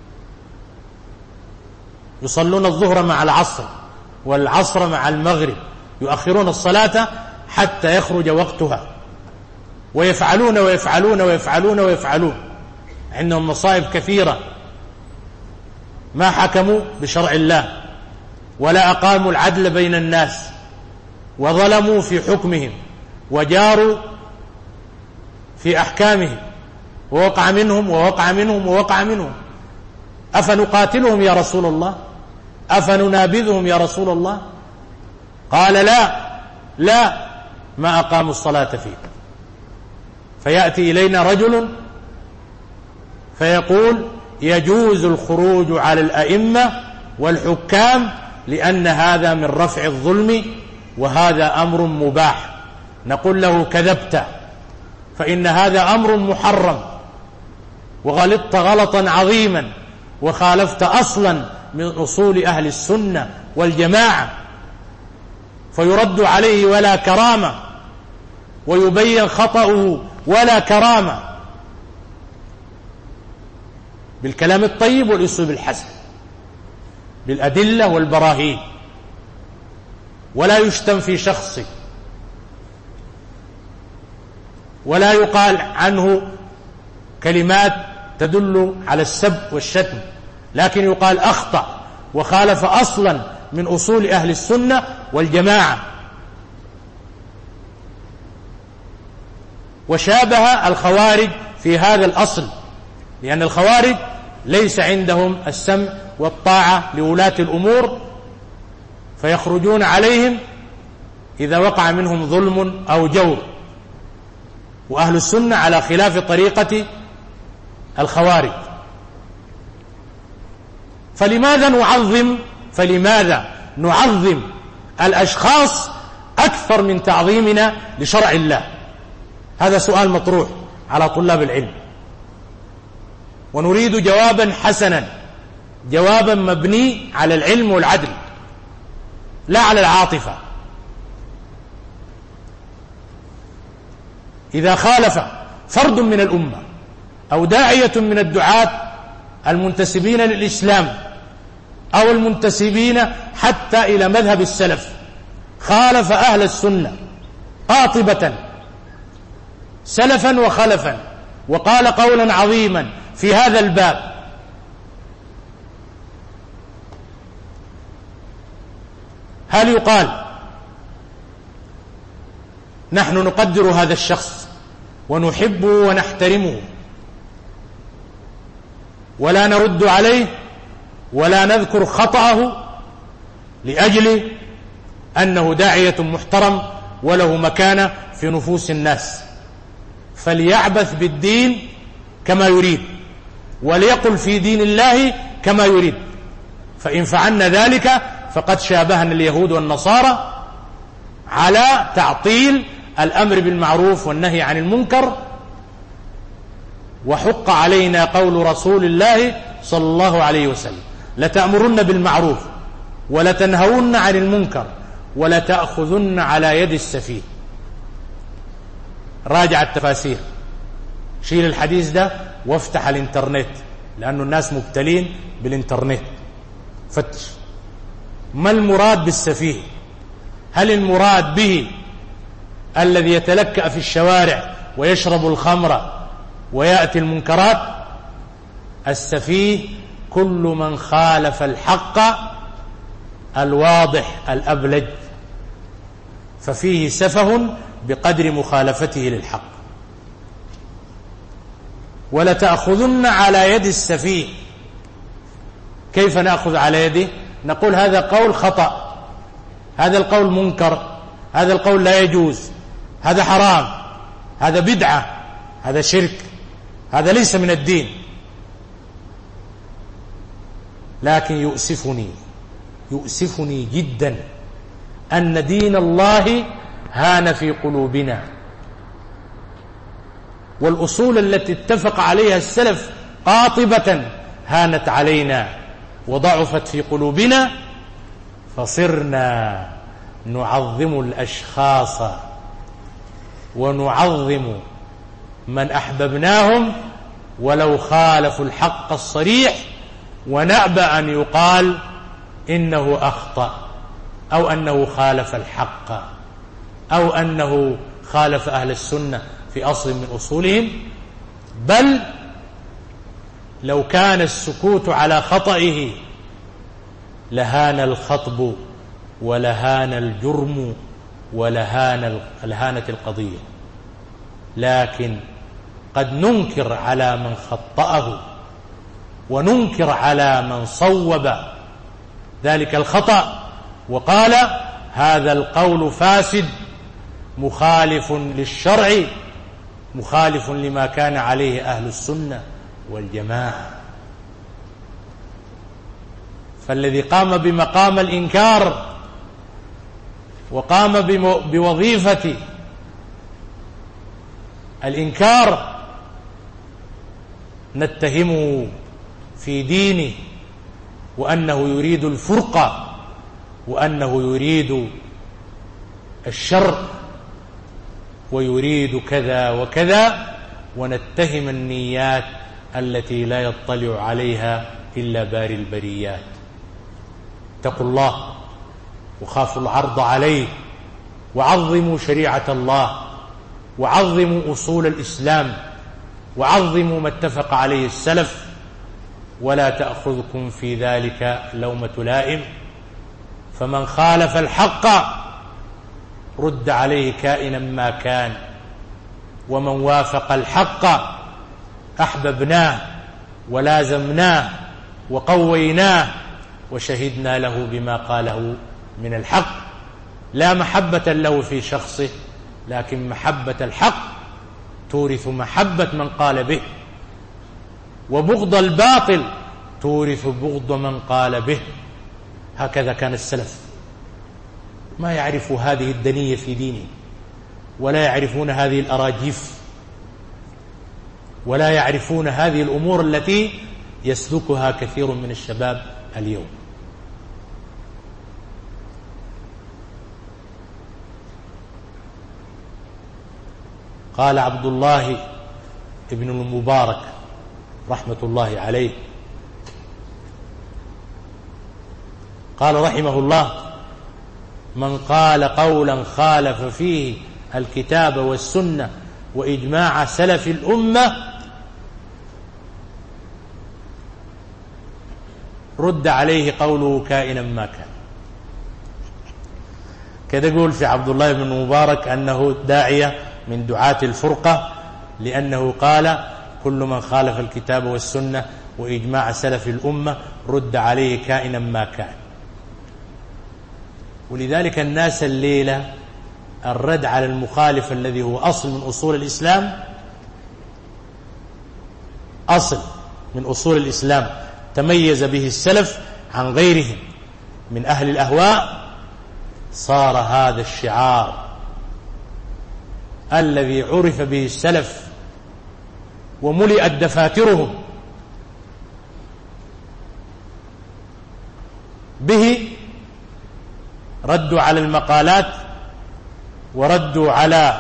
يصلون الظهر مع العصر والعصر مع المغرب، يؤخرون الصلاة حتى يخرج وقتها، ويفعلون ويفعلون ويفعلون ويفعلون. عندهم مصائب كثيرة، ما حكموا بشرع الله ولا أقاموا العدل بين الناس، وظلموا في حكمهم وجاروا في أحكامهم، ووقع منهم ووقع منهم ووقع منهم. أفنقاتلهم يا رسول الله؟ أفننابذهم يا رسول الله؟ قال لا لا، ما أقاموا الصلاة فيه. فيأتي إلينا رجل فيقول يجوز الخروج على الأئمة والحكام لأن هذا من رفع الظلم وهذا أمر مباح. نقول له كذبت، فإن هذا أمر محرم، وغلطت غلطا عظيما، وخالفت أصلا من أصول أهل السنة والجماعة، فيرد عليه ولا كرامة، ويبين خطأه ولا كرامة، بالكلام الطيب والأسلوب الحسن، بالأدلة والبراهين، ولا يشتم في شخصه، ولا يقال عنه كلمات تدل على السب والشتم، لكن يقال أخطأ وخالف أصلا من أصول أهل السنة والجماعة، وشابه الخوارج في هذا الأصل، لأن الخوارج ليس عندهم السمع والطاعة لولاة الأمور، فيخرجون عليهم إذا وقع منهم ظلم أو جور، وأهل السنة على خلاف طريقة الخوارج. فلماذا نعظم فلماذا نعظم الأشخاص أكثر من تعظيمنا لشرع الله؟ هذا سؤال مطروح على طلاب العلم، ونريد جوابا حسنا، جوابا مبني على العلم والعدل لا على العاطفة. إذا خالف فرد من الأمة أو داعية من الدعاة المنتسبين للإسلام أو المنتسبين حتى إلى مذهب السلف، خالف أهل السنة قاطبة سلفا وخلفا، وقال قولا عظيما في هذا الباب، هل يقال نحن نقدر هذا الشخص ونحبه ونحترمه ولا نرد عليه ولا نذكر خطأه لأجل أنه داعية محترم وله مكانة في نفوس الناس، فليعبث بالدين كما يريد وليقل في دين الله كما يريد، فإن فعلنا ذلك فقد شابهنا اليهود والنصارى على تعطيل الأمر بالمعروف والنهي عن المنكر، وحق علينا قول رسول الله صلى الله عليه وسلم لتأمرن بالمعروف ولتنهون عن المنكر ولتأخذن على يد السفيه. راجع التفاسير، شيل الحديث ده وافتح الانترنت، لأنه الناس مبتلين بالانترنت، فتش ما المراد بالسفيه. هل المراد به الذي يتلكأ في الشوارع ويشرب الخمر ويأتي المنكرات. السفيه كل من خالف الحق الواضح الأبلج، ففيه سفه بقدر مخالفته للحق. ولتأخذن على يد السفيه. كيف نأخذ على يده؟ نقول هذا قول خطأ، هذا القول منكر، هذا القول لا يجوز، هذا حرام، هذا بدعة، هذا شرك، هذا ليس من الدين. لكن يؤسفني يؤسفني جدا أن دين الله هان في قلوبنا، والأصول التي اتفق عليها السلف قاطبة هانت علينا وضعفت في قلوبنا، فصرنا نعظم الأشخاص ونعظم من أحببناهم ولو خالفوا الحق الصريح، ونأبى أن يقال إنه أخطأ أو أنه خالف الحق أو أنه خالف أهل السنة في أصل من أصولهم. بل لو كان السكوت على خطئه لهان الخطب ولهان الجرم ولهان الهانة القضية. لكن قد ننكر على من خطأه وننكر على من صوب ذلك الخطأ وقال هذا القول فاسد مخالف للشرع مخالف لما كان عليه أهل السنة والجماعة. فالذي قام بمقام الإنكار وقام بوظيفة الإنكار نتهمه في دينه وأنه يريد الفرقة وأنه يريد الشر ويريد كذا وكذا، ونتهم النيات التي لا يطلع عليها إلا باري البريات. اتقوا الله وخافوا العرض عليه وعظموا شريعة الله وعظموا أصول الإسلام وعظموا ما اتفق عليه السلف، ولا تأخذكم في ذلك لومة لائم. فمن خالف الحق رد عليه كائنا ما كان، ومن وافق الحق أحببناه ولازمناه وقويناه وشهدنا له بما قاله من الحق، لا محبة له في شخصه، لكن محبة الحق تورث محبة من قال به، وبغض الباطل تورث بغض من قال به. هكذا كان السلف، ما يعرف هذه الدنية في دينه، ولا يعرفون هذه الأراجيف، ولا يعرفون هذه الأمور التي يسلكها كثير من الشباب اليوم. قال عبد الله ابن المبارك رحمة الله عليه، قال رحمه الله: من قال قولا خالف فيه الكتاب والسنة وإجماع سلف الأمة رد عليه قوله كائنا ما كان. كذا يقول في عبد الله بن المبارك أنه داعية من دعاة الفرقة، لأنه قال كل من خالف الكتاب والسنة وإجماع سلف الأمة رد عليه كائنا ما كان. ولذلك الناس الليلة الرد على المخالف الذي هو أصل من أصول الإسلام، أصل من أصول الإسلام تميز به السلف عن غيرهم من أهل الأهواء، صار هذا الشعار الذي عرف به السلف وملئت دفاترهم به، ردوا على المقالات وردوا على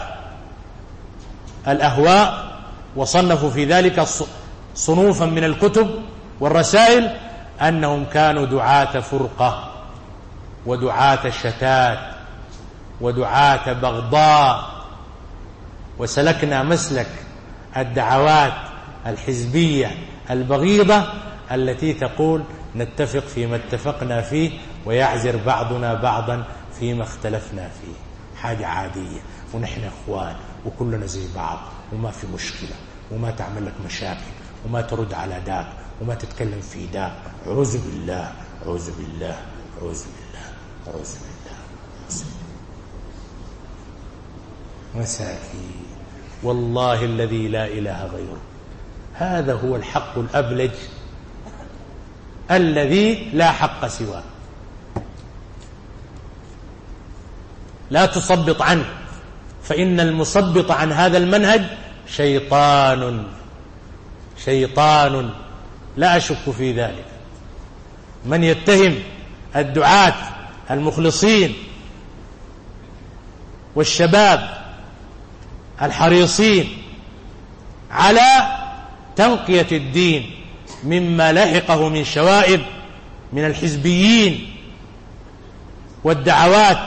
الأهواء وصنفوا في ذلك صنوفا من الكتب والرسائل، أنهم كانوا دعاة فرقة ودعاة شتات ودعاة بغضاء، وسلكنا مسلك الدعوات الحزبية البغيضة التي تقول نتفق فيما اتفقنا فيه ويعذر بعضنا بعضا فيما اختلفنا فيه. حاجة عادية، ونحن اخوان وكلنا زي بعض وما في مشكلة، وما تعمل لك مشاكل، وما ترد على داك، وما تتكلم في داك. أعوذ بالله أعوذ بالله أعوذ بالله أعوذ بالله أعوذ بالله. مساكين والله الذي لا إله غيره. هذا هو الحق الأبلج الذي لا حق سواه. لا تصبط عنه، فإن المصبط عن هذا المنهج شيطان شيطان لا أشك في ذلك. من يتهم الدعاة المخلصين والشباب الحريصين على تنقية الدين مما لحقه من شوائب من الحزبيين والدعوات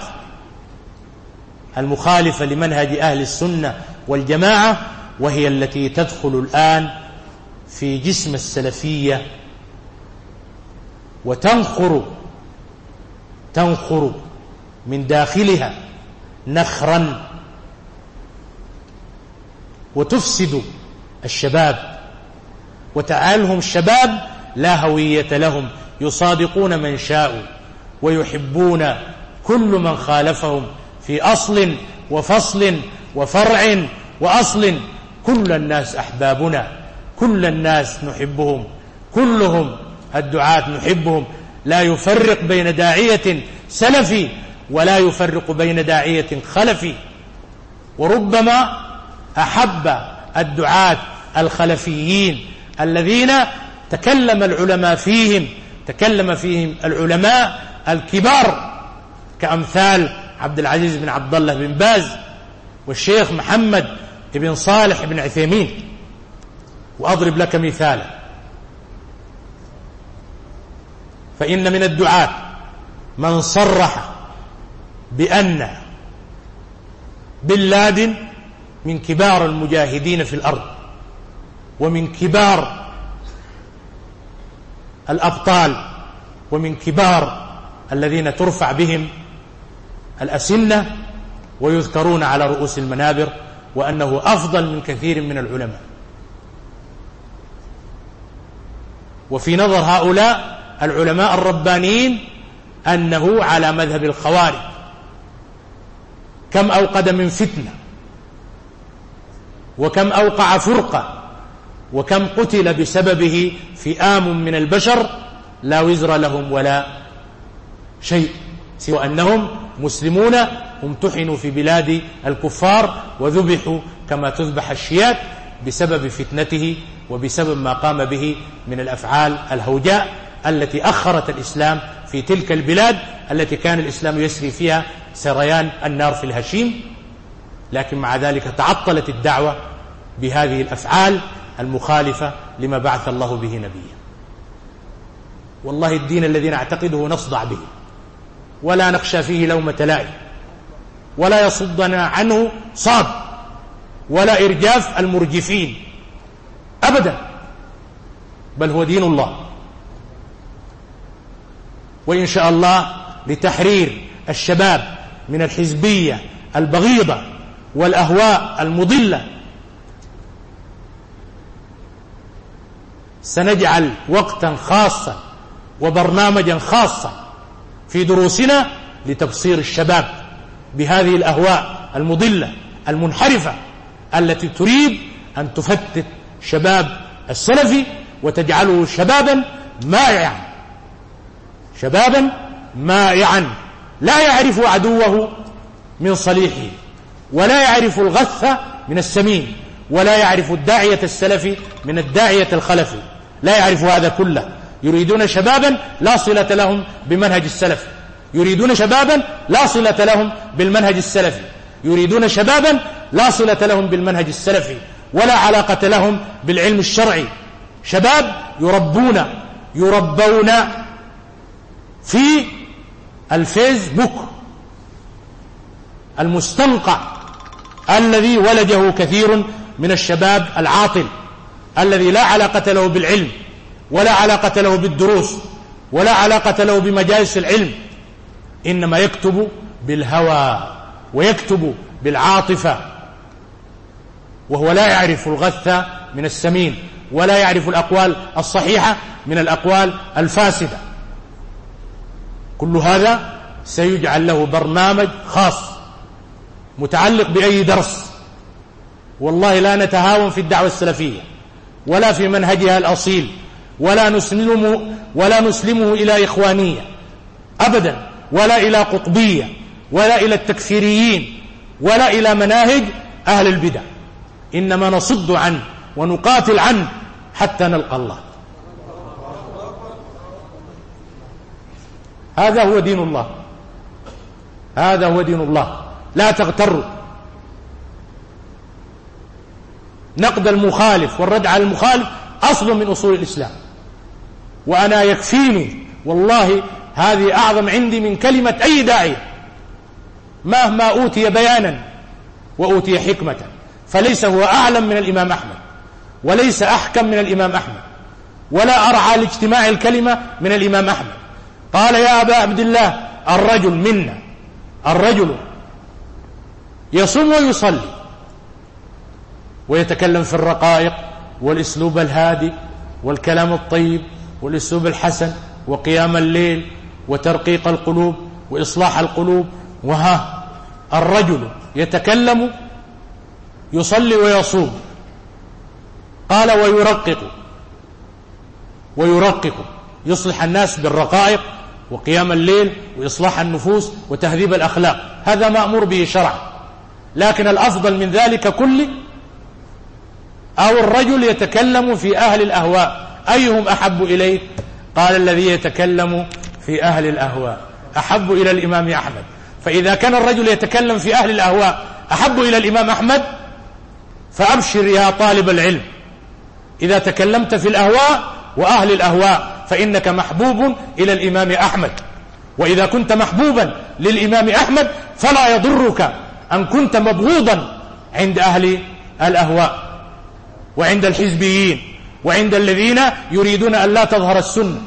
المخالفة لمنهج أهل السنة والجماعة، وهي التي تدخل الآن في جسم السلفية وتنخر تنخر من داخلها نخرا وتفسد الشباب وتجعلهم شباب لا هوية لهم، يصادقون من شاءوا ويحبون كل من خالفهم في أصل وفصل وفرع وأصل. كل الناس أحبابنا، كل الناس نحبهم، كلهم الدعاة نحبهم. لا يفرق بين داعية سلفي ولا يفرق بين داعية خلفي. وربما أحب الدعاة الخلفيين الذين تكلم العلماء فيهم تكلم فيهم العلماء الكبار كأمثال عبد العزيز بن عبد الله بن باز والشيخ محمد بن صالح بن عثيمين. وأضرب لك مثالا، فإن من الدعاة من صرح بأن بن لادن من كبار المجاهدين في الأرض ومن كبار الأبطال ومن كبار الذين ترفع بهم الأسنة ويذكرون على رؤوس المنابر، وأنه أفضل من كثير من العلماء. وفي نظر هؤلاء العلماء الربانيين أنه على مذهب الخوارج. كم أوقد من فتنة، وكم أوقع فرقة، وكم قتل بسببه فئام من البشر لا وزر لهم ولا شيء سوى أنهم مسلمون امتحنوا في بلاد الكفار وذبحوا كما تذبح الشيات بسبب فتنته وبسبب ما قام به من الأفعال الهوجاء التي أخرت الإسلام في تلك البلاد التي كان الإسلام يسري فيها سريان النار في الهشيم. لكن مع ذلك تعطلت الدعوة بهذه الأفعال المخالفة لما بعث الله به نبيا. والله الدين الذي نعتقده نصدع به ولا نخشى فيه لومة لائم، ولا يصدنا عنه صاد ولا إرجاف المرجفين أبدا، بل هو دين الله. وإن شاء الله لتحرير الشباب من الحزبية البغيضة والأهواء المضلة سنجعل وقتا خاصا وبرنامجا خاصا في دروسنا لتبصير الشباب بهذه الأهواء المضلة المنحرفة التي تريد أن تفتت شباب السلفي وتجعله شبابا مائعا شبابا مائعا لا يعرف عدوه من صليحه، ولا يعرف الغث من السمين، ولا يعرف الداعية السلفي من الداعية الخلفي، لا يعرف هذا كله. يريدون شبابا لا صلة لهم بمنهج السلف، يريدون شبابا لا صلة لهم بالمنهج السلفي، يريدون شبابا لا صلة لهم بالمنهج السلفي ولا علاقة لهم بالعلم الشرعي. شباب يربون يربون في الفيسبوك المستنقع الذي ولجه كثير من الشباب العاطل الذي لا علاقة له بالعلم ولا علاقة له بالدروس ولا علاقة له بمجالس العلم، إنما يكتب بالهوى ويكتب بالعاطفة، وهو لا يعرف الغث من السمين ولا يعرف الأقوال الصحيحة من الأقوال الفاسدة. كل هذا سيجعل له برنامج خاص متعلق بأي درس. والله لا نتهاون في الدعوة السلفية ولا في منهجها الأصيل، ولا نسلمه, ولا نسلمه إلى إخوانية أبدا، ولا إلى قطبية، ولا إلى التكفيريين، ولا إلى مناهج أهل البدع، إنما نصد عنه ونقاتل عنه حتى نلقى الله. هذا هو دين الله، هذا هو دين الله. لا تغتروا. نقد المخالف والرد على المخالف أصل من أصول الإسلام، وأنا يكفيني والله هذه أعظم عندي من كلمة أي داعية، مهما أوتي بيانا وأوتي حكمة، فليس هو أعلم من الإمام أحمد، وليس أحكم من الإمام أحمد، ولا أرعى لاجتماع الكلمة من الإمام أحمد. قال يا أبا عبد الله الرجل منا، الرجل يصوم ويصلي ويتكلم في الرقائق والأسلوب الهادي والكلام الطيب والأسلوب الحسن وقيام الليل وترقيق القلوب وإصلاح القلوب، وها الرجل يتكلم يصلي ويصوم. قال ويرقق، ويرقق يصلح الناس بالرقائق وقيام الليل وإصلاح النفوس وتهذيب الأخلاق، هذا مأمور به شرعا. لكن الأفضل من ذلك كله أو الرجل يتكلم في أهل الأهواء، أيهم أحب إليه؟ قال الذي يتكلم في أهل الأهواء أحب إلى الإمام أحمد. فإذا كان الرجل يتكلم في أهل الأهواء أحب إلى الإمام أحمد، فأبشر يا طالب العلم، إذا تكلمت في الأهواء وأهل الأهواء فإنك محبوب إلى الإمام أحمد. وإذا كنت محبوبا للإمام أحمد فلا يضرك أن كنت مبغوضا عند أهل الأهواء وعند الحزبيين وعند الذين يريدون أن لا تظهر السنة.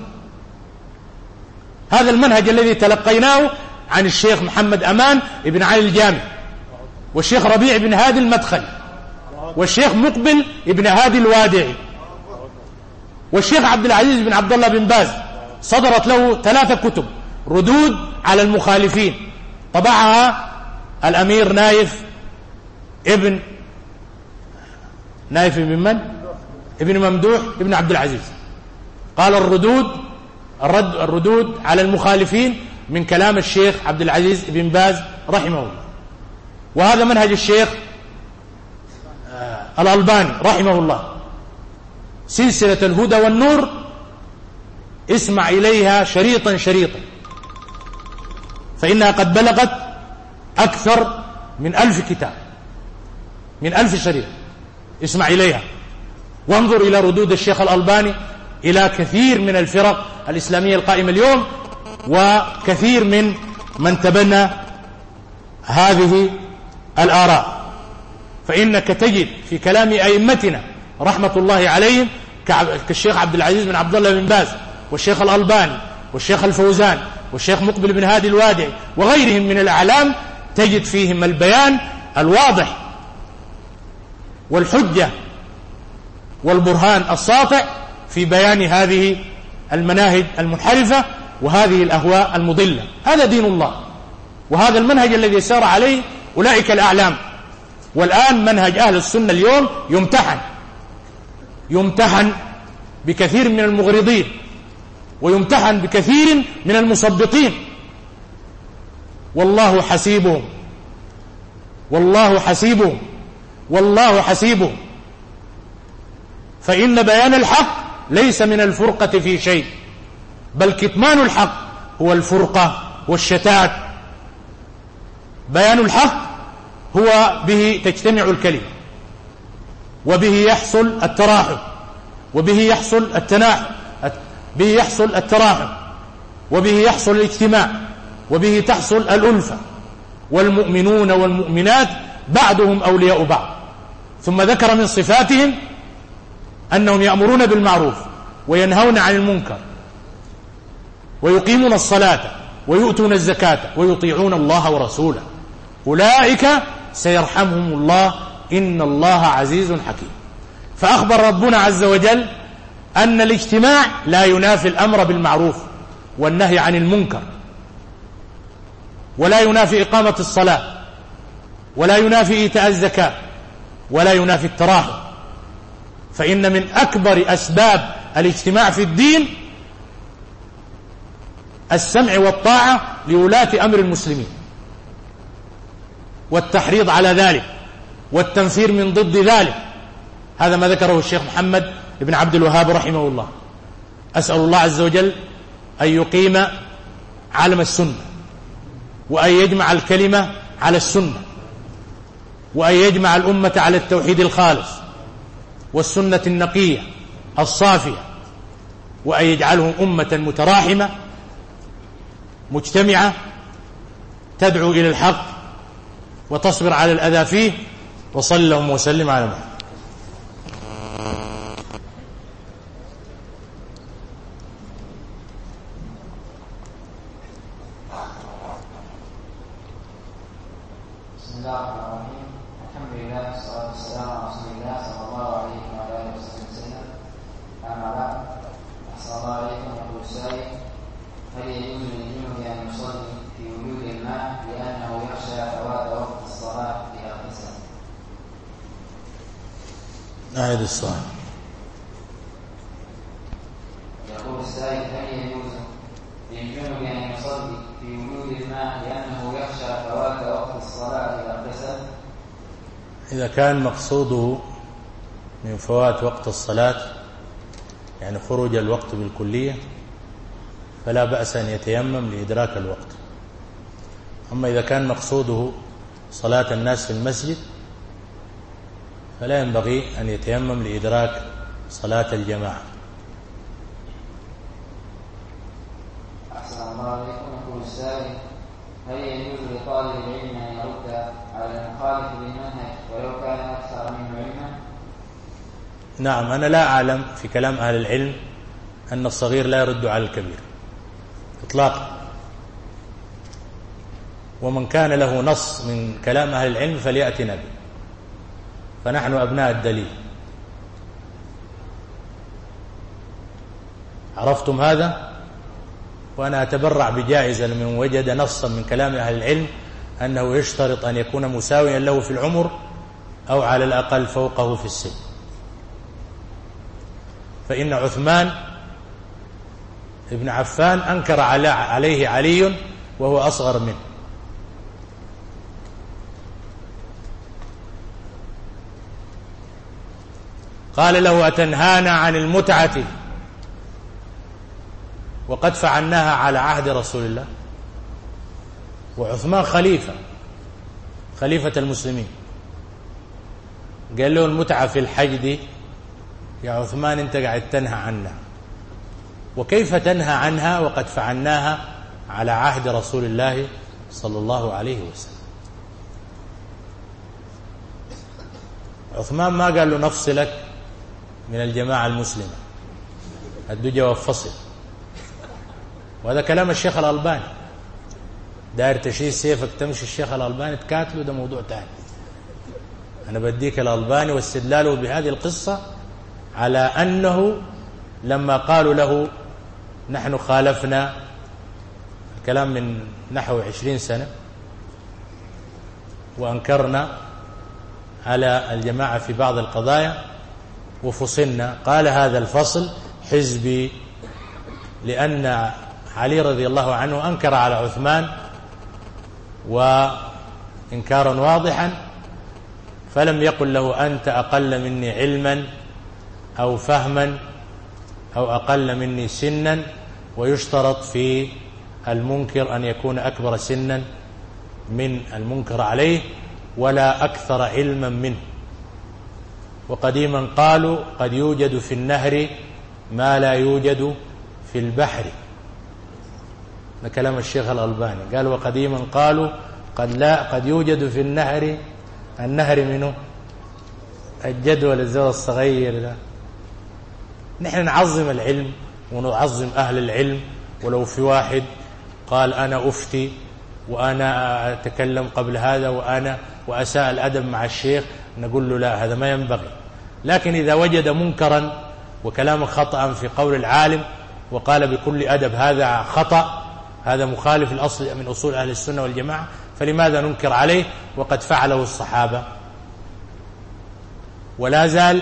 هذا المنهج الذي تلقيناه عن الشيخ محمد أمان بن علي الجامع، والشيخ ربيع بن هادي المدخل، والشيخ مقبل بن هادي الوادعي، والشيخ عبد العزيز بن عبد الله بن باز. صدرت له ثلاثة كتب ردود على المخالفين، طبعها الأمير نايف ابن نايف ابن من؟ ابن ممدوح ابن عبد العزيز. قال الردود الرد الردود على المخالفين من كلام الشيخ عبد العزيز بن باز رحمه الله. وهذا منهج الشيخ الألباني رحمه الله، سلسلة الهدى والنور، اسمع إليها شريطا شريطا، فإنها قد بلغت أكثر من ألف كتاب، من ألف شريط، اسمع إليها وانظر إلى ردود الشيخ الألباني إلى كثير من الفرق الإسلامية القائمة اليوم وكثير من من تبنى هذه الآراء. فإنك تجد في كلام أئمتنا رحمة الله عليهم كالشيخ عبد العزيز بن عبد الله بن باز والشيخ الألباني والشيخ الفوزان والشيخ مقبل بن هادي الوادعي وغيرهم من الأعلام، تجد فيهم البيان الواضح والحجة والبرهان الساطع في بيان هذه المناهج المنحرفة وهذه الأهواء المضلة. هذا دين الله، وهذا المنهج الذي سار عليه أولئك الأعلام. والآن منهج أهل السنة اليوم يمتحن يمتحن بكثير من المغرضين، ويمتحن بكثير من المثبطين، والله حسيبهم والله حسيبهم والله حسيبهم. فإن بيان الحق ليس من الفرقة في شيء، بل كتمان الحق هو الفرقة والشتات. بيان الحق هو به تجتمع الكلمة، وبه يحصل التراحم، وبه يحصل التناحم، به يحصل التراحم، وبه يحصل الاجتماع، وبه تحصل الألفة. والمؤمنون والمؤمنات بعضهم أولياء بعض، ثم ذكر من صفاتهم أنهم يأمرون بالمعروف وينهون عن المنكر ويقيمون الصلاة ويؤتون الزكاة ويطيعون الله ورسوله، أولئك سيرحمهم الله إن الله عزيز حكيم. فأخبر ربنا عز وجل أن الاجتماع لا ينافي الأمر بالمعروف والنهي عن المنكر، ولا ينافي إقامة الصلاة، ولا ينافي إيتاء الزكاة، ولا ينافي التراحم. فإن من أكبر أسباب الاجتماع في الدين السمع والطاعة لولاة أمر المسلمين، والتحريض على ذلك، والتنفير من ضد ذلك. هذا ما ذكره الشيخ محمد بن عبد الوهاب رحمه الله. أسأل الله عز وجل أن يقيم علم السنة، وأن يجمع الكلمة على السنة، وأن يجمع الأمة على التوحيد الخالص والسنة النقية الصافية، وأن يجعلهم أمة متراحمة مجتمعة تدعو إلى الحق وتصبر على الأذى فيه. وصلى اللهم وسلم على محمد. بسم الله الرحمن الرحيم. الحمد لله والصلاة والسلام على رسول الله صلى الله عليه وعلى آله وصحبه وسلم. أما بعد، أحسن الله عليكم. يقول السائل: هل يجوز للجنب أن يصلي في وجود الماء لأنه يخشى فوات وقت الصلاة إذا اغتسل؟ أعد السؤال. يقول السائل: هل يجوز للجنب أن يصلي في وجود الماء لأنه يخشى فوات وقت الصلاة إذا اغتسل؟ إذا كان مقصوده من فوات وقت الصلاة يعني خروج الوقت بالكلية فلا بأس أن يتيمم لإدراك الوقت. أما إذا كان مقصوده صلاة الناس في المسجد فلا ينبغي أن يتيمم لإدراك صلاة الجماعة. أحسن الله عليكم. يقول السائل: هل يجوز لطالب العلم أن يرد على المخالف للمنهج ولو كان أكثر منه علما؟ نعم، أنا لا أعلم في كلام أهل العلم أن الصغير لا يرد على الكبير إطلاقا، ومن كان له نص من كلام أهل العلم فليأتنا به، فنحن أبناء الدليل. عرفتم هذا؟ وأنا أتبرع بجائزة لمن وجد نصا من كلام أهل العلم أنه يشترط أن يكون مساويا له في العمر أو على الأقل فوقه في السن. فإن عثمان ابن عفان أنكر عليه علي وهو أصغر منه، قال له: أتنهانا عن المتعة وقد فعلناها على عهد رسول الله؟ وعثمان خليفة خليفة المسلمين، قال له: المتعة في الحج دي يا عثمان أنت قاعد تنهى عنها، وكيف تنهى عنها وقد فعلناها على عهد رسول الله صلى الله عليه وسلم؟ عثمان ما قال له نفصلك من الجماعة المسلمة، الدجى والفصل. وهذا كلام الشيخ الألباني، داير تشيل سيفك تمشي الشيخ الألباني تكاتله، ده موضوع تاني. أنا بديك الألباني واستدلاله بهذه القصة على أنه لما قالوا له نحن خالفنا الكلام من نحو عشرين سنة وأنكرنا على الجماعة في بعض القضايا وفصلنا، قال هذا الفصل حزبي، لأن علي رضي الله عنه أنكر على عثمان وإنكارا واضحا، فلم يقل له أنت أقل مني علما أو فهما أو أقل مني سنا، ويشترط في المنكر أن يكون أكبر سنا من المنكر عليه ولا أكثر علما منه. وقديما قالوا قد يوجد في النهر ما لا يوجد في البحر، ده كلام الشيخ الألباني. قال وقديما قالوا قد لا قد يوجد في النهر النهر منه الجدول الزول الصغير ده. نحن نعظم العلم ونعظم أهل العلم، ولو في واحد قال أنا أفتي وأنا أتكلم قبل هذا وأنا وأساء الأدب مع الشيخ، نقول له لا، هذا ما ينبغي. لكن إذا وجد منكرا وكلام خطأ في قول العالم وقال بكل أدب هذا خطأ، هذا مخالف الأصل من أصول أهل السنة والجماعة، فلماذا ننكر عليه وقد فعله الصحابة؟ ولا زال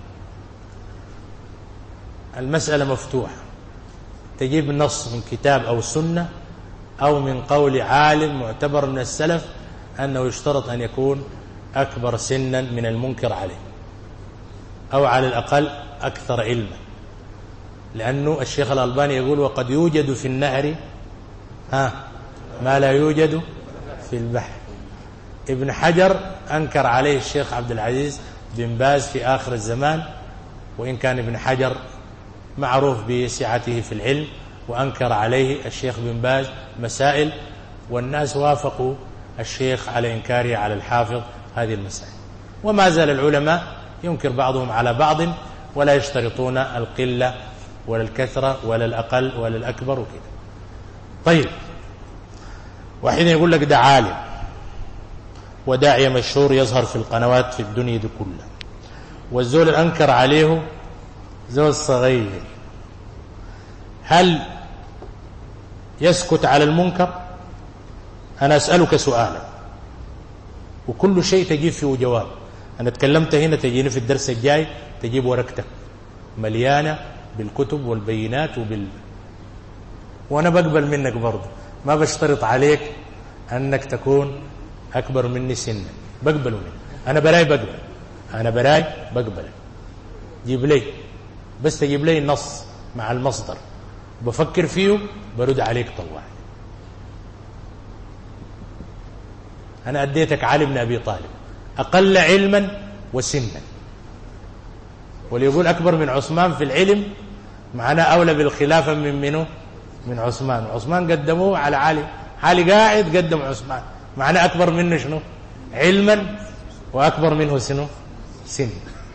المسألة مفتوحة، تجيب نص من كتاب أو سنة أو من قول عالم معتبر من السلف أنه يشترط أن يكون أكبر سنا من المنكر عليه، أو على الأقل أكثر علما، لأنه الشيخ الألباني يقول وقد يوجد في النهر ها ما لا يوجد في البحر. ابن حجر أنكر عليه الشيخ عبد العزيز بن باز في آخر الزمان، وإن كان ابن حجر معروف بسعته في العلم، وأنكر عليه الشيخ بن باز مسائل، والناس وافقوا الشيخ على إنكاره على الحافظ هذه المسائل. وما زال العلماء ينكر بعضهم على بعض، ولا يشترطون القلة ولا الكثرة ولا الأقل ولا الأكبر وكذا. طيب، واحد يقول لك ده عالم وداعية مشهور يظهر في القنوات في الدنيا دي كلها، والزول أنكر عليه زول صغير، هل يسكت على المنكر؟ أنا أسألك سؤالا، وكل شيء تجيب فيه جواب. أنا تكلمت هنا، تجيني في الدرس الجاي تجيب ورقتك مليانة بالكتب والبينات وبال وأنا بقبل منك برضه، ما بشترط عليك أنك تكون أكبر مني سنا، بقبل منك. أنا براي بقبل، أنا براي بقبل، جيب لي بس تجيب لي النص مع المصدر بفكر فيه برد عليك طوال. أنا أديتك علي بن أبي طالب أقل علما وسنا، وليقول أكبر من عثمان في العلم معنا أولى بالخلافة من منه من عثمان. عثمان قدموه على علي، علي قاعد قدم عثمان، معنا أكبر منه شنو علما وأكبر منه سنه سن،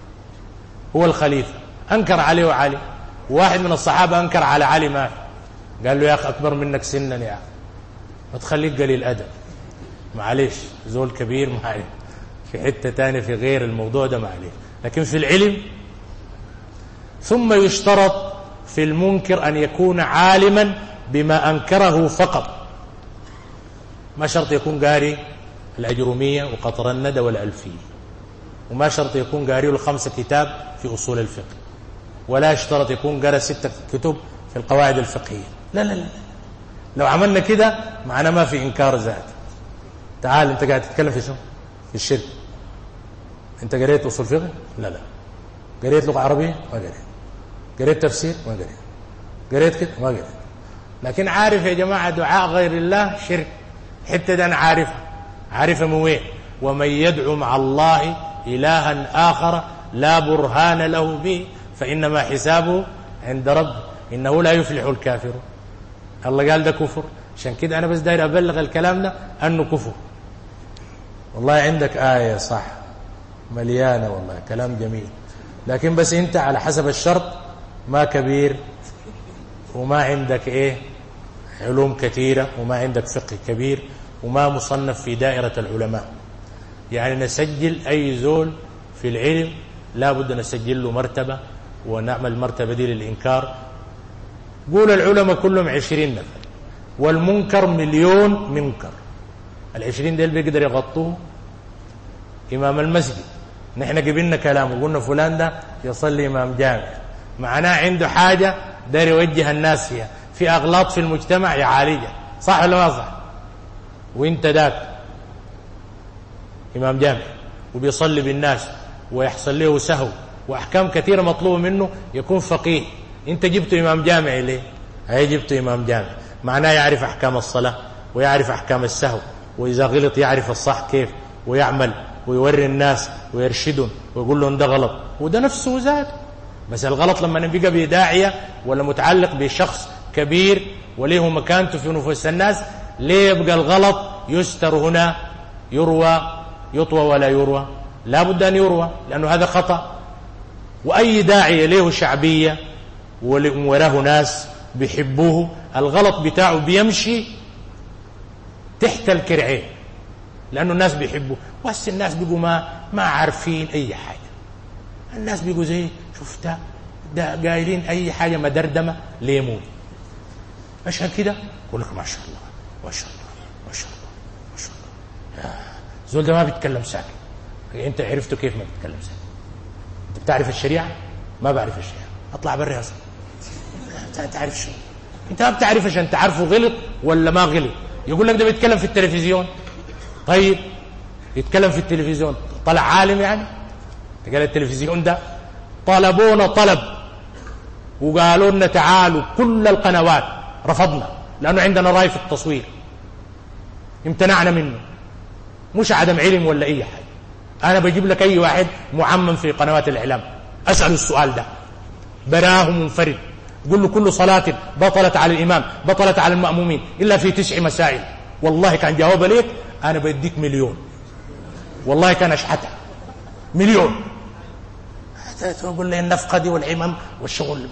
هو الخليفة. أنكر عليه وعلي، واحد من الصحابة أنكر على علي، ما قال له يا أخي أكبر منك سنا يا أخي، ما تخليك قليل أدب، معليش زول كبير معليش، في حتة تانية في غير الموضوع ده معليش، لكن في العلم. ثم يشترط في المنكر أن يكون عالما بما أنكره فقط، ما شرط يكون قاري الأجرومية وقطر الندى والألفية، وما شرط يكون قاري الخمسة كتاب في أصول الفقه، ولا يشترط يكون قاري ستة كتب في القواعد الفقهية. لا لا لا، لو عملنا كده معنا ما في إنكار ذات. تعال أنت قاعد تتكلم في شو؟ في الشرك. أنت قريت أصول فقه؟ لا لا. قريت لغة عربية؟ ما قريت. قريت تفسير؟ ما قريت. قريت كده؟ ما قريت. لكن عارف يا جماعة دعاء غير الله شرك، حتى ده أنا عارفها، عارفها من وين؟ ومن يدعو مع الله إلها آخر لا برهان له به فإنما حسابه عند رب إنه لا يفلح الكافر. الله قال ده كفر، عشان كده أنا بس داير أبلغ الكلام ده أنه كفر. والله عندك آية صح مليانة، والله كلام جميل، لكن بس أنت على حسب الشرط ما كبير وما عندك إيه علوم كثيرة وما عندك فقه كبير وما مصنف في دائرة العلماء. يعني نسجل أي زول في العلم لا بد نسجل له مرتبة ونعمل مرتبة دي للإنكار. قول العلماء كلهم عشرين نفر والمنكر مليون منكر، العشرين ديل بيقدر يغطوه إمام المسجد. نحن قبلنا كلام وقلنا فلان ده يصلي إمام جامع، معناه عنده حاجة دار يوجه الناس فيها، في أغلاط في المجتمع يعالجها، صح ولا ما صح؟ وانت داك إمام جامع وبيصلي بالناس ويحصل له سهو وأحكام كثيرة مطلوبة منه يكون فقيه، انت جبته إمام جامع ليه؟ هي جبته إمام جامع معناه يعرف أحكام الصلاة ويعرف أحكام السهو، وإذا غلط يعرف الصح كيف ويعمل ويوري الناس ويرشدهم ويقول لهم ده غلط، وده نفسه ذاته. بس الغلط لما نبقى بداعية ولا متعلق بشخص كبير وليه مكانته في نفوس الناس، ليه يبقى الغلط يستر هنا يروى يطوى ولا يروى؟ لا بد أن يروى، لأنه هذا خطأ. وأي داعية له شعبية وله ناس بيحبوه، الغلط بتاعه بيمشي تحت الكرعين، لأنه الناس بيحبوه. بس الناس بيقوا ما ما عارفين أي حاجة، الناس بيقوا زي شفتها ده قايلين أي حاجة مدردمة ليمون. عشان كده يقول لك ما شاء الله ما شاء الله ما شاء الله ما شاء الله، زول ده ما بيتكلم ساكت. انت عرفته كيف ما بيتكلم ساكت؟ انت بتعرف الشريعة؟ ما بعرف الشريعة، اطلع برا اصلا. انت تعرف شو؟ انت ما بتعرفش، انت عارفه غلط ولا ما غلط. يقول لك ده بيتكلم في التلفزيون. طيب يتكلم في التلفزيون طلع عالم يعني؟ قال التلفزيون ده طلبونا طلب وقالوا لنا تعالوا كل القنوات، رفضنا لأنه عندنا رأي في التصوير، امتنعنا منه. مش عدم علم ولا أي حاجة. أنا بجيب لك أي واحد معمم في قنوات الإعلام أسأل السؤال ده براه منفرد، قل له كل صلاة بطلت على الإمام بطلت على المأمومين إلا في تسع مسائل، والله كان جواب ليك أنا بديك مليون، والله كان أشحتها مليون. تقول لي النفقة دي والعمم والشغل.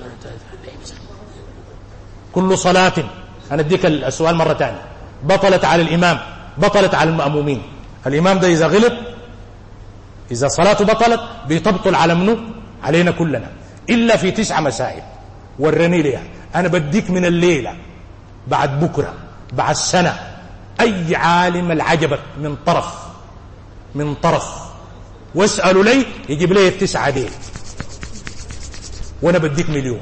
كل صلاة، أنا أديك السؤال مرة تانية، بطلت على الإمام بطلت على المأمومين. الإمام ده إذا غلط، إذا صلاته بطلت بتبطل على منه علينا كلنا إلا في تسع مسائل. ورني لي أنا بديك من الليلة بعد بكرة بعد سنة أي عالم العجبك من طرف من طرف واسألوا لي يجيب لي التسعة دي وأنا بديك مليون،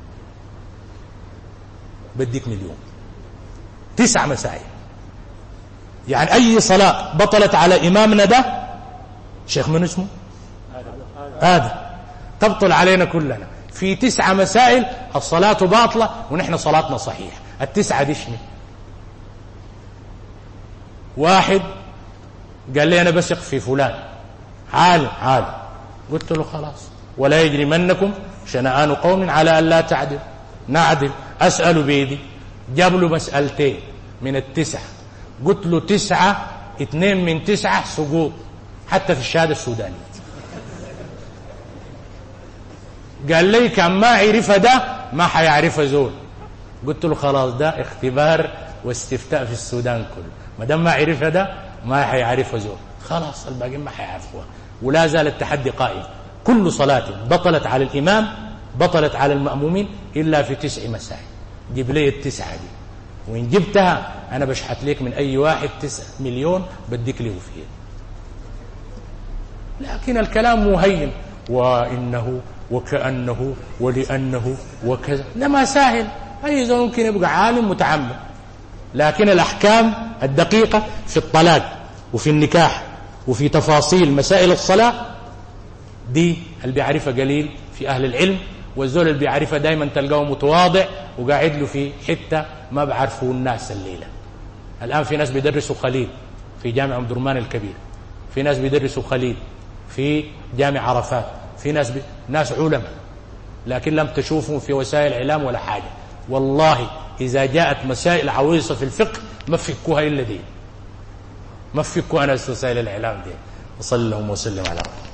بديك مليون. تسع مسائل يعني أي صلاة بطلت على إمامنا ده شيخ من اسمه هذا تبطل علينا كلنا في تسع مسائل. الصلاة باطلة ونحن صلاتنا صحيح. التسعة دي شنو؟ واحد قال لي أنا بثق في فلان عالم عالم، قلت له خلاص ولا يجرمنكم شنآن قوم على أن لا تعدل، نعدل. أسأل بيدي، جاب له مسألتين من التسعة، قلت له تسعة اثنين من تسعة سقوط حتى في الشهادة السودانية. قال لي كان ما عرف ده ما حيعرف زول. قلت له خلاص ده اختبار واستفتاء في السودان كله، ما دام ما عرف ده ما حيعرف زول، خلاص الباقيين ما حيعرفوها. ولا زال التحدي قائم. كل صلاة بطلت على الإمام بطلت على المأمومين إلا في تسع مسائل. جيب لي التسعة دي، وإن جبتها أنا بشحت لك من أي واحد تسع مليون بديك له فيه. لكن الكلام مهين، وإنه وكأنه ولأنه وكذا، لما سهل أي زول ممكن يبقى عالم متعمد. لكن الأحكام الدقيقة في الطلاق وفي النكاح وفي تفاصيل مسائل الصلاة دي اللي بيعرفها قليل في أهل العلم، والزول اللي بيعرفها دايما تلقاه متواضع وقاعد له في حتة ما بعرفه الناس الليلة. الآن في ناس بيدرسوا خليل في جامع أم درمان الكبير، في ناس بيدرسوا خليل في جامع عرفات، في ناس بي... ناس علماء لكن لم تشوفهم في وسائل الإعلام ولا حاجة. والله إذا جاءت مسائل عويصة في الفقه ما فكوها إلا دي، ما فكوها أنا وسائل الإعلام دي. وصلى اللهم وسلم على رسول